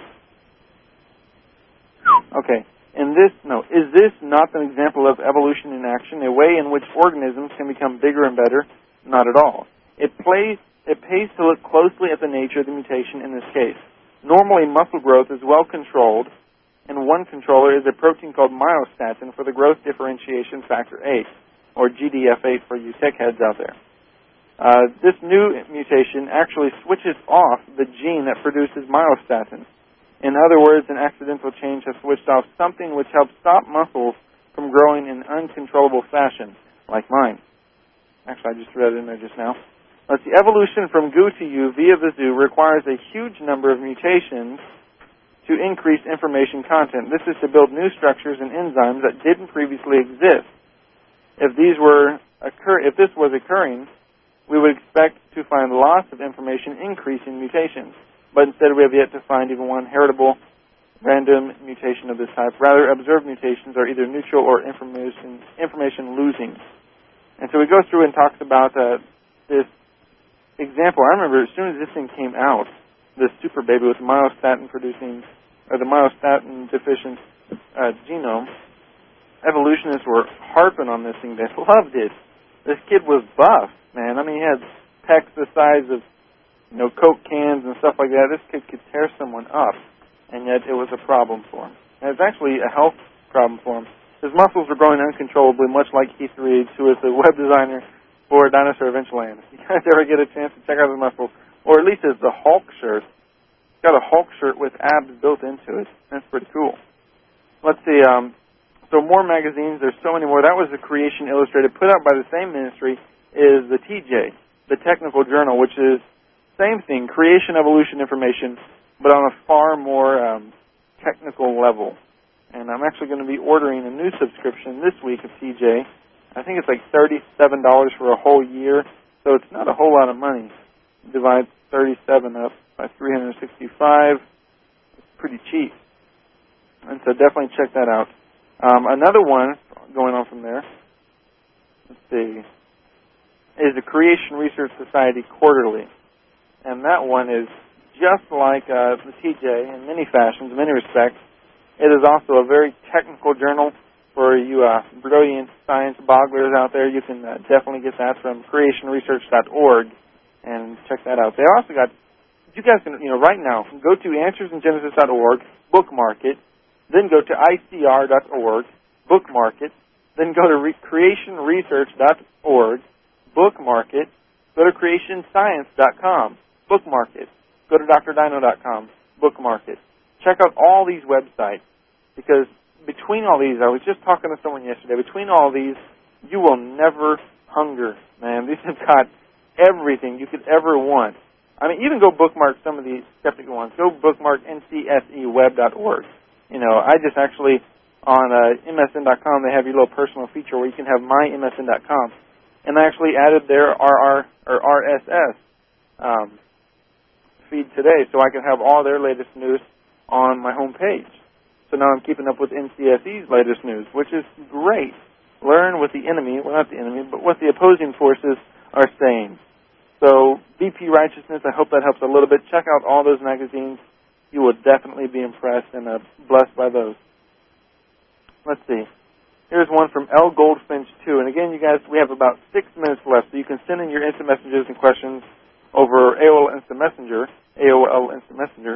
Okay. In this, no, is this not an example of evolution in action, a way in which organisms can become bigger and better? Not at all. It plays, it pays to look closely at the nature of the mutation in this case. Normally, muscle growth is well controlled, and one controller is a protein called myostatin for the growth differentiation factor eight, or G D F eight for you tech heads out there. Uh, this new mutation actually switches off the gene that produces myostatin. In other words, an accidental change has switched off something which helps stop muscles from growing in uncontrollable fashion, like mine. Actually, I just read it in there just now. Let's see. Evolution from goo to you via the zoo requires a huge number of mutations to increase information content. This is to build new structures and enzymes that didn't previously exist. If these were occur, if this was occurring, we would expect to find lots of information increasing mutations. But instead, we have yet to find even one heritable random mutation of this type. Rather, observed mutations are either neutral or information information losing. And so he goes through and talks about uh, this example. I remember as soon as this thing came out, this super baby with myostatin producing, or the myostatin deficient uh, genome, evolutionists were harping on this thing. They loved it. This kid was buff, man. I mean, he had pecs the size of, you know, Coke cans and stuff like that. This kid could tear someone up, and yet it was a problem for him. And it's actually a health problem for him. His muscles were growing uncontrollably, much like Keith Reed, who is the web designer for Dinosaur Adventureland. If you guys ever get a chance to check out his muscles, or at least it's the Hulk shirt. It's got a Hulk shirt with abs built into it. That's pretty cool. Let's see. Um, so more magazines. There's so many more. That was the Creation Illustrated, put out by the same ministry, is the T J, the Technical Journal, which is same thing, creation, evolution, information, but on a far more um, technical level. And I'm actually going to be ordering a new subscription this week of T J. I think it's like thirty-seven dollars for a whole year, so it's not a whole lot of money. Divide thirty-seven up by three hundred sixty-five. It's pretty cheap. And so definitely check that out. Um, another one going on from there, let's see, is the Creation Research Society Quarterly. And that one is just like uh, the T J in many fashions, in many respects. It is also a very technical journal. For you uh, brilliant science bogglers out there, you can uh, definitely get that from creation research dot org and check that out. They also got, you guys can, you know, right now, go to answers in genesis dot org, bookmark it, then go to I C R dot org, bookmark it, then go to re- creation research dot org, bookmark it, go to creation science dot com, bookmark it, go to dr dino dot com, bookmark it. Check out all these websites, because between all these, I was just talking to someone yesterday, between all these, you will never hunger, man. These have got everything you could ever want. I mean, even go bookmark some of these skeptical ones. Go bookmark N C S E web dot org. You know, I just actually, on uh, M S N dot com, they have your little personal feature where you can have my M S N dot com. And I actually added their R R or R S S um, feed today so I can have all their latest news on my home page. So now I'm keeping up with N C S E's latest news, which is great. Learn what the enemy, well, not the enemy, but what the opposing forces are saying. So V P Righteousness, I hope that helps a little bit. Check out all those magazines. You will definitely be impressed and uh, blessed by those. Let's see. Here's one from L. Goldfinch, too. And again, you guys, we have about six minutes left, so you can send in your instant messages and questions over A O L Instant Messenger, A O L Instant Messenger.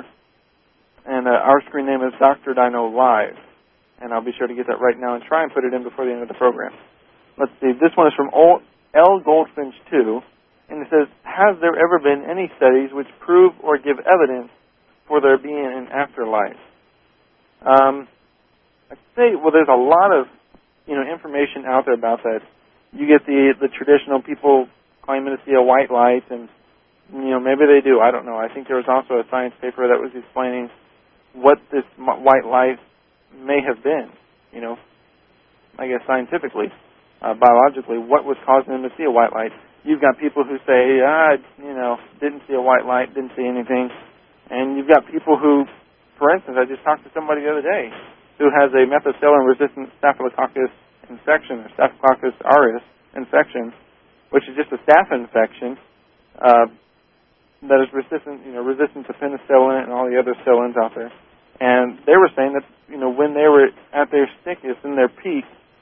And uh, our screen name is Doctor Dino Live. And I'll be sure to get that right now and try and put it in before the end of the program. Let's see. This one is from L. Goldfinch, too. And it says, has there ever been any studies which prove or give evidence for there being an afterlife? Um, I'd say, well, there's a lot of, you know, information out there about that. You get the the traditional people claiming to see a white light, and, you know, maybe they do. I don't know. I think there was also a science paper that was explaining what this white light may have been, you know, I guess scientifically, uh, biologically, what was causing them to see a white light. You've got people who say, ah, you know, didn't see a white light, didn't see anything. And you've got people who, for instance, I just talked to somebody the other day who has a methicillin-resistant staphylococcus infection, or Staphylococcus aureus infection, which is just a staph infection, uh, that is resistant, you know, resistant to penicillin and all the other cillins out there. And they were saying that, you know, when they were at their sickest and their peak,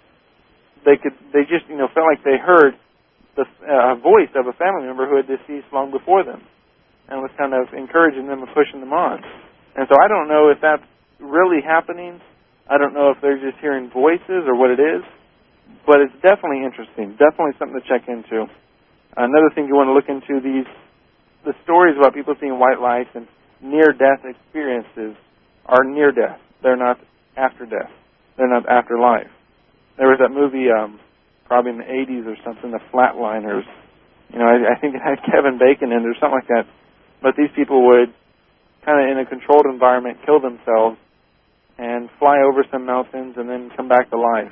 they could, they just, you know, felt like they heard the uh, voice of a family member who had deceased long before them, and was kind of encouraging them and pushing them on. And so I don't know if that's really happening. I don't know if they're just hearing voices or what it is, but it's definitely interesting. Definitely something to check into. Another thing you want to look into, these the stories about people seeing white lights and near-death experiences are near death. They're not after death. They're not after life. There was that movie, um, probably in the eighties or something, The Flatliners. You know, I, I think it had Kevin Bacon in it or something like that. But these people would kind of, in a controlled environment, kill themselves and fly over some mountains and then come back to life.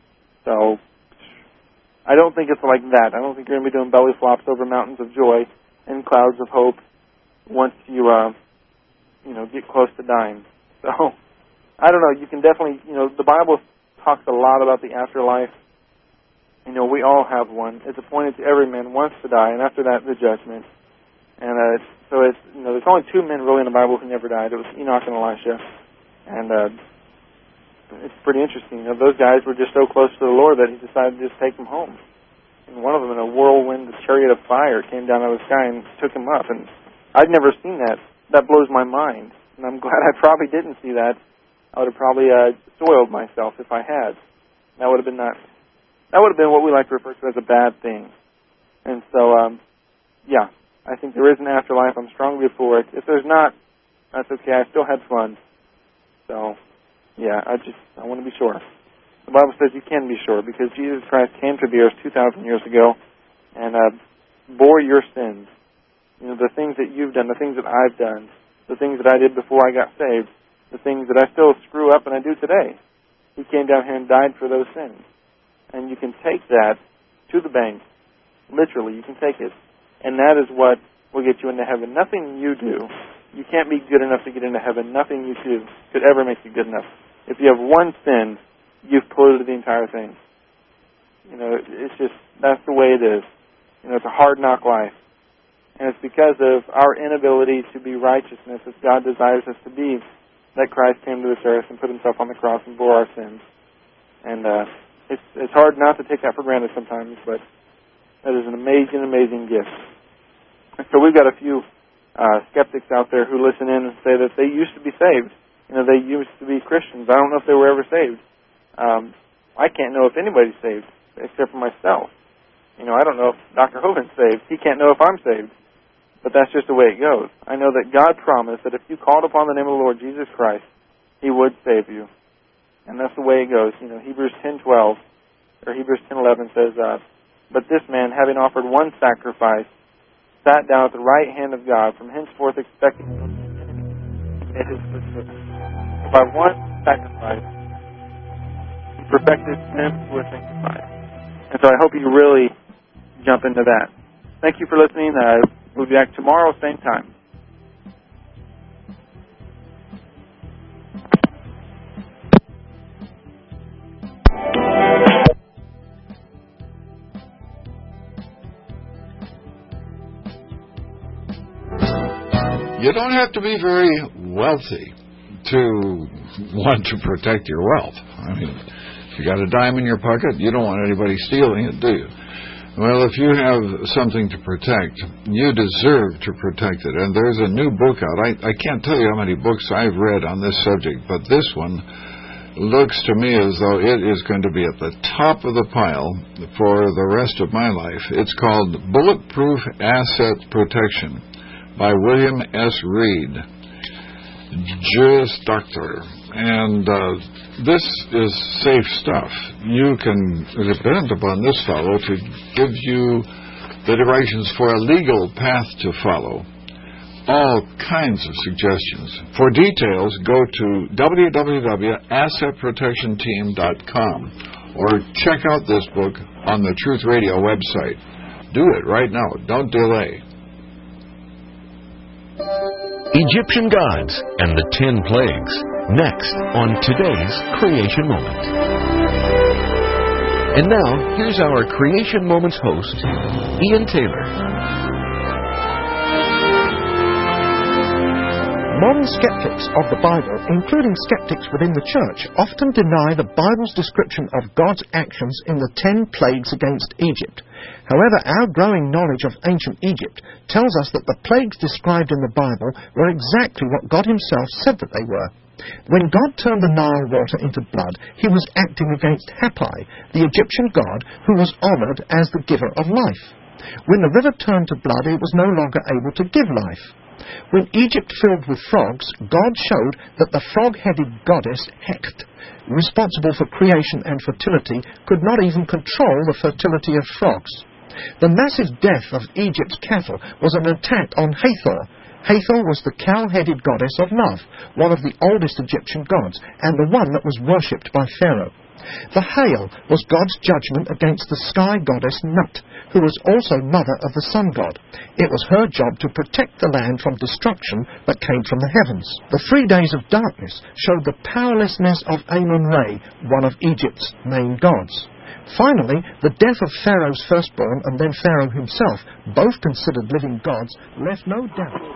So I don't think it's like that. I don't think you're going to be doing belly flops over mountains of joy and clouds of hope once you, uh, you know, get close to dying. So, I don't know. You can definitely, you know, the Bible talks a lot about the afterlife. You know, we all have one. It's appointed to every man once to die, and after that, the judgment. And uh, so it's, you know, there's only two men really in the Bible who never died. It was Enoch and Elisha. And uh, it's pretty interesting. You know, those guys were just so close to the Lord that he decided to just take them home. And one of them, in a whirlwind, a chariot of fire, came down out of the sky and took him up. And I'd never seen that. That blows my mind. And I'm glad I probably didn't see that. I would have probably uh, soiled myself if I had. That would have been not. That would have been what we like to refer to as a bad thing. And so, um, yeah, I think there is an afterlife. I'm strongly for it. If there's not, that's okay. I still had fun. So, yeah, I just, I want to be sure. The Bible says you can be sure because Jesus Christ came to the earth two thousand years ago and uh, bore your sins. You know, the things that you've done, the things that I've done, the things that I did before I got saved, the things that I still screw up and I do today. He came down here and died for those sins. And you can take that to the bank. Literally, you can take it. And that is what will get you into heaven. Nothing you do. You can't be good enough to get into heaven. Nothing you do could ever make you good enough. If you have one sin, you've polluted the entire thing. You know, it's just, that's the way it is. You know, it's a hard knock life. And it's because of our inability to be righteousness as God desires us to be that Christ came to this earth and put himself on the cross and bore our sins. And uh, it's it's hard not to take that for granted sometimes, but that is an amazing, amazing gift. And so we've got a few uh, skeptics out there who listen in and say that they used to be saved. You know, they used to be Christians. I don't know if they were ever saved. Um, I can't know if anybody's saved except for myself. You know, I don't know if Doctor Hogan's saved. He can't know if I'm saved. But that's just the way it goes. I know that God promised that if you called upon the name of the Lord Jesus Christ, he would save you. And that's the way it goes. You know, Hebrews ten twelve, or Hebrews ten eleven says, uh, but this man, having offered one sacrifice, sat down at the right hand of God, from henceforth expecting it is by one sacrifice, he perfected them who are sanctified. And so I hope you really jump into that. Thank you for listening. Uh, we'll be back tomorrow, same time. You don't have to be very wealthy to want to protect your wealth. I mean, if you got a dime in your pocket, you don't want anybody stealing it, do you? Well, if you have something to protect, you deserve to protect it. And there's a new book out. I, I can't tell you how many books I've read on this subject, but this one looks to me as though it is going to be at the top of the pile for the rest of my life. It's called Bulletproof Asset Protection by William S. Reed, Juris Doctor. And uh, this is safe stuff. You can depend upon this fellow to give you the directions for a legal path to follow. All kinds of suggestions. For details, go to w w w dot asset protection team dot com or check out this book on the Truth Radio website. Do it right now. Don't delay. Egyptian gods and the ten plagues. Next on today's Creation Moment. And now, here's our Creation Moments host, Ian Taylor. Modern skeptics of the Bible, including skeptics within the church, often deny the Bible's description of God's actions in the ten plagues against Egypt. However, our growing knowledge of ancient Egypt tells us that the plagues described in the Bible were exactly what God himself said that they were. When God turned the Nile water into blood, he was acting against Hapi, the Egyptian god who was honoured as the giver of life. When the river turned to blood, it was no longer able to give life. When Egypt filled with frogs, God showed that the frog-headed goddess Heqet, responsible for creation and fertility, could not even control the fertility of frogs. The massive death of Egypt's cattle was an attack on Hathor. Hathor was the cow-headed goddess of love, one of the oldest Egyptian gods, and the one that was worshipped by Pharaoh. The hail was God's judgment against the sky goddess Nut, who was also mother of the sun god. It was her job to protect the land from destruction that came from the heavens. The three days of darkness showed the powerlessness of Amun-Ra, one of Egypt's main gods. Finally, the death of Pharaoh's firstborn and then Pharaoh himself, both considered living gods, left no doubt.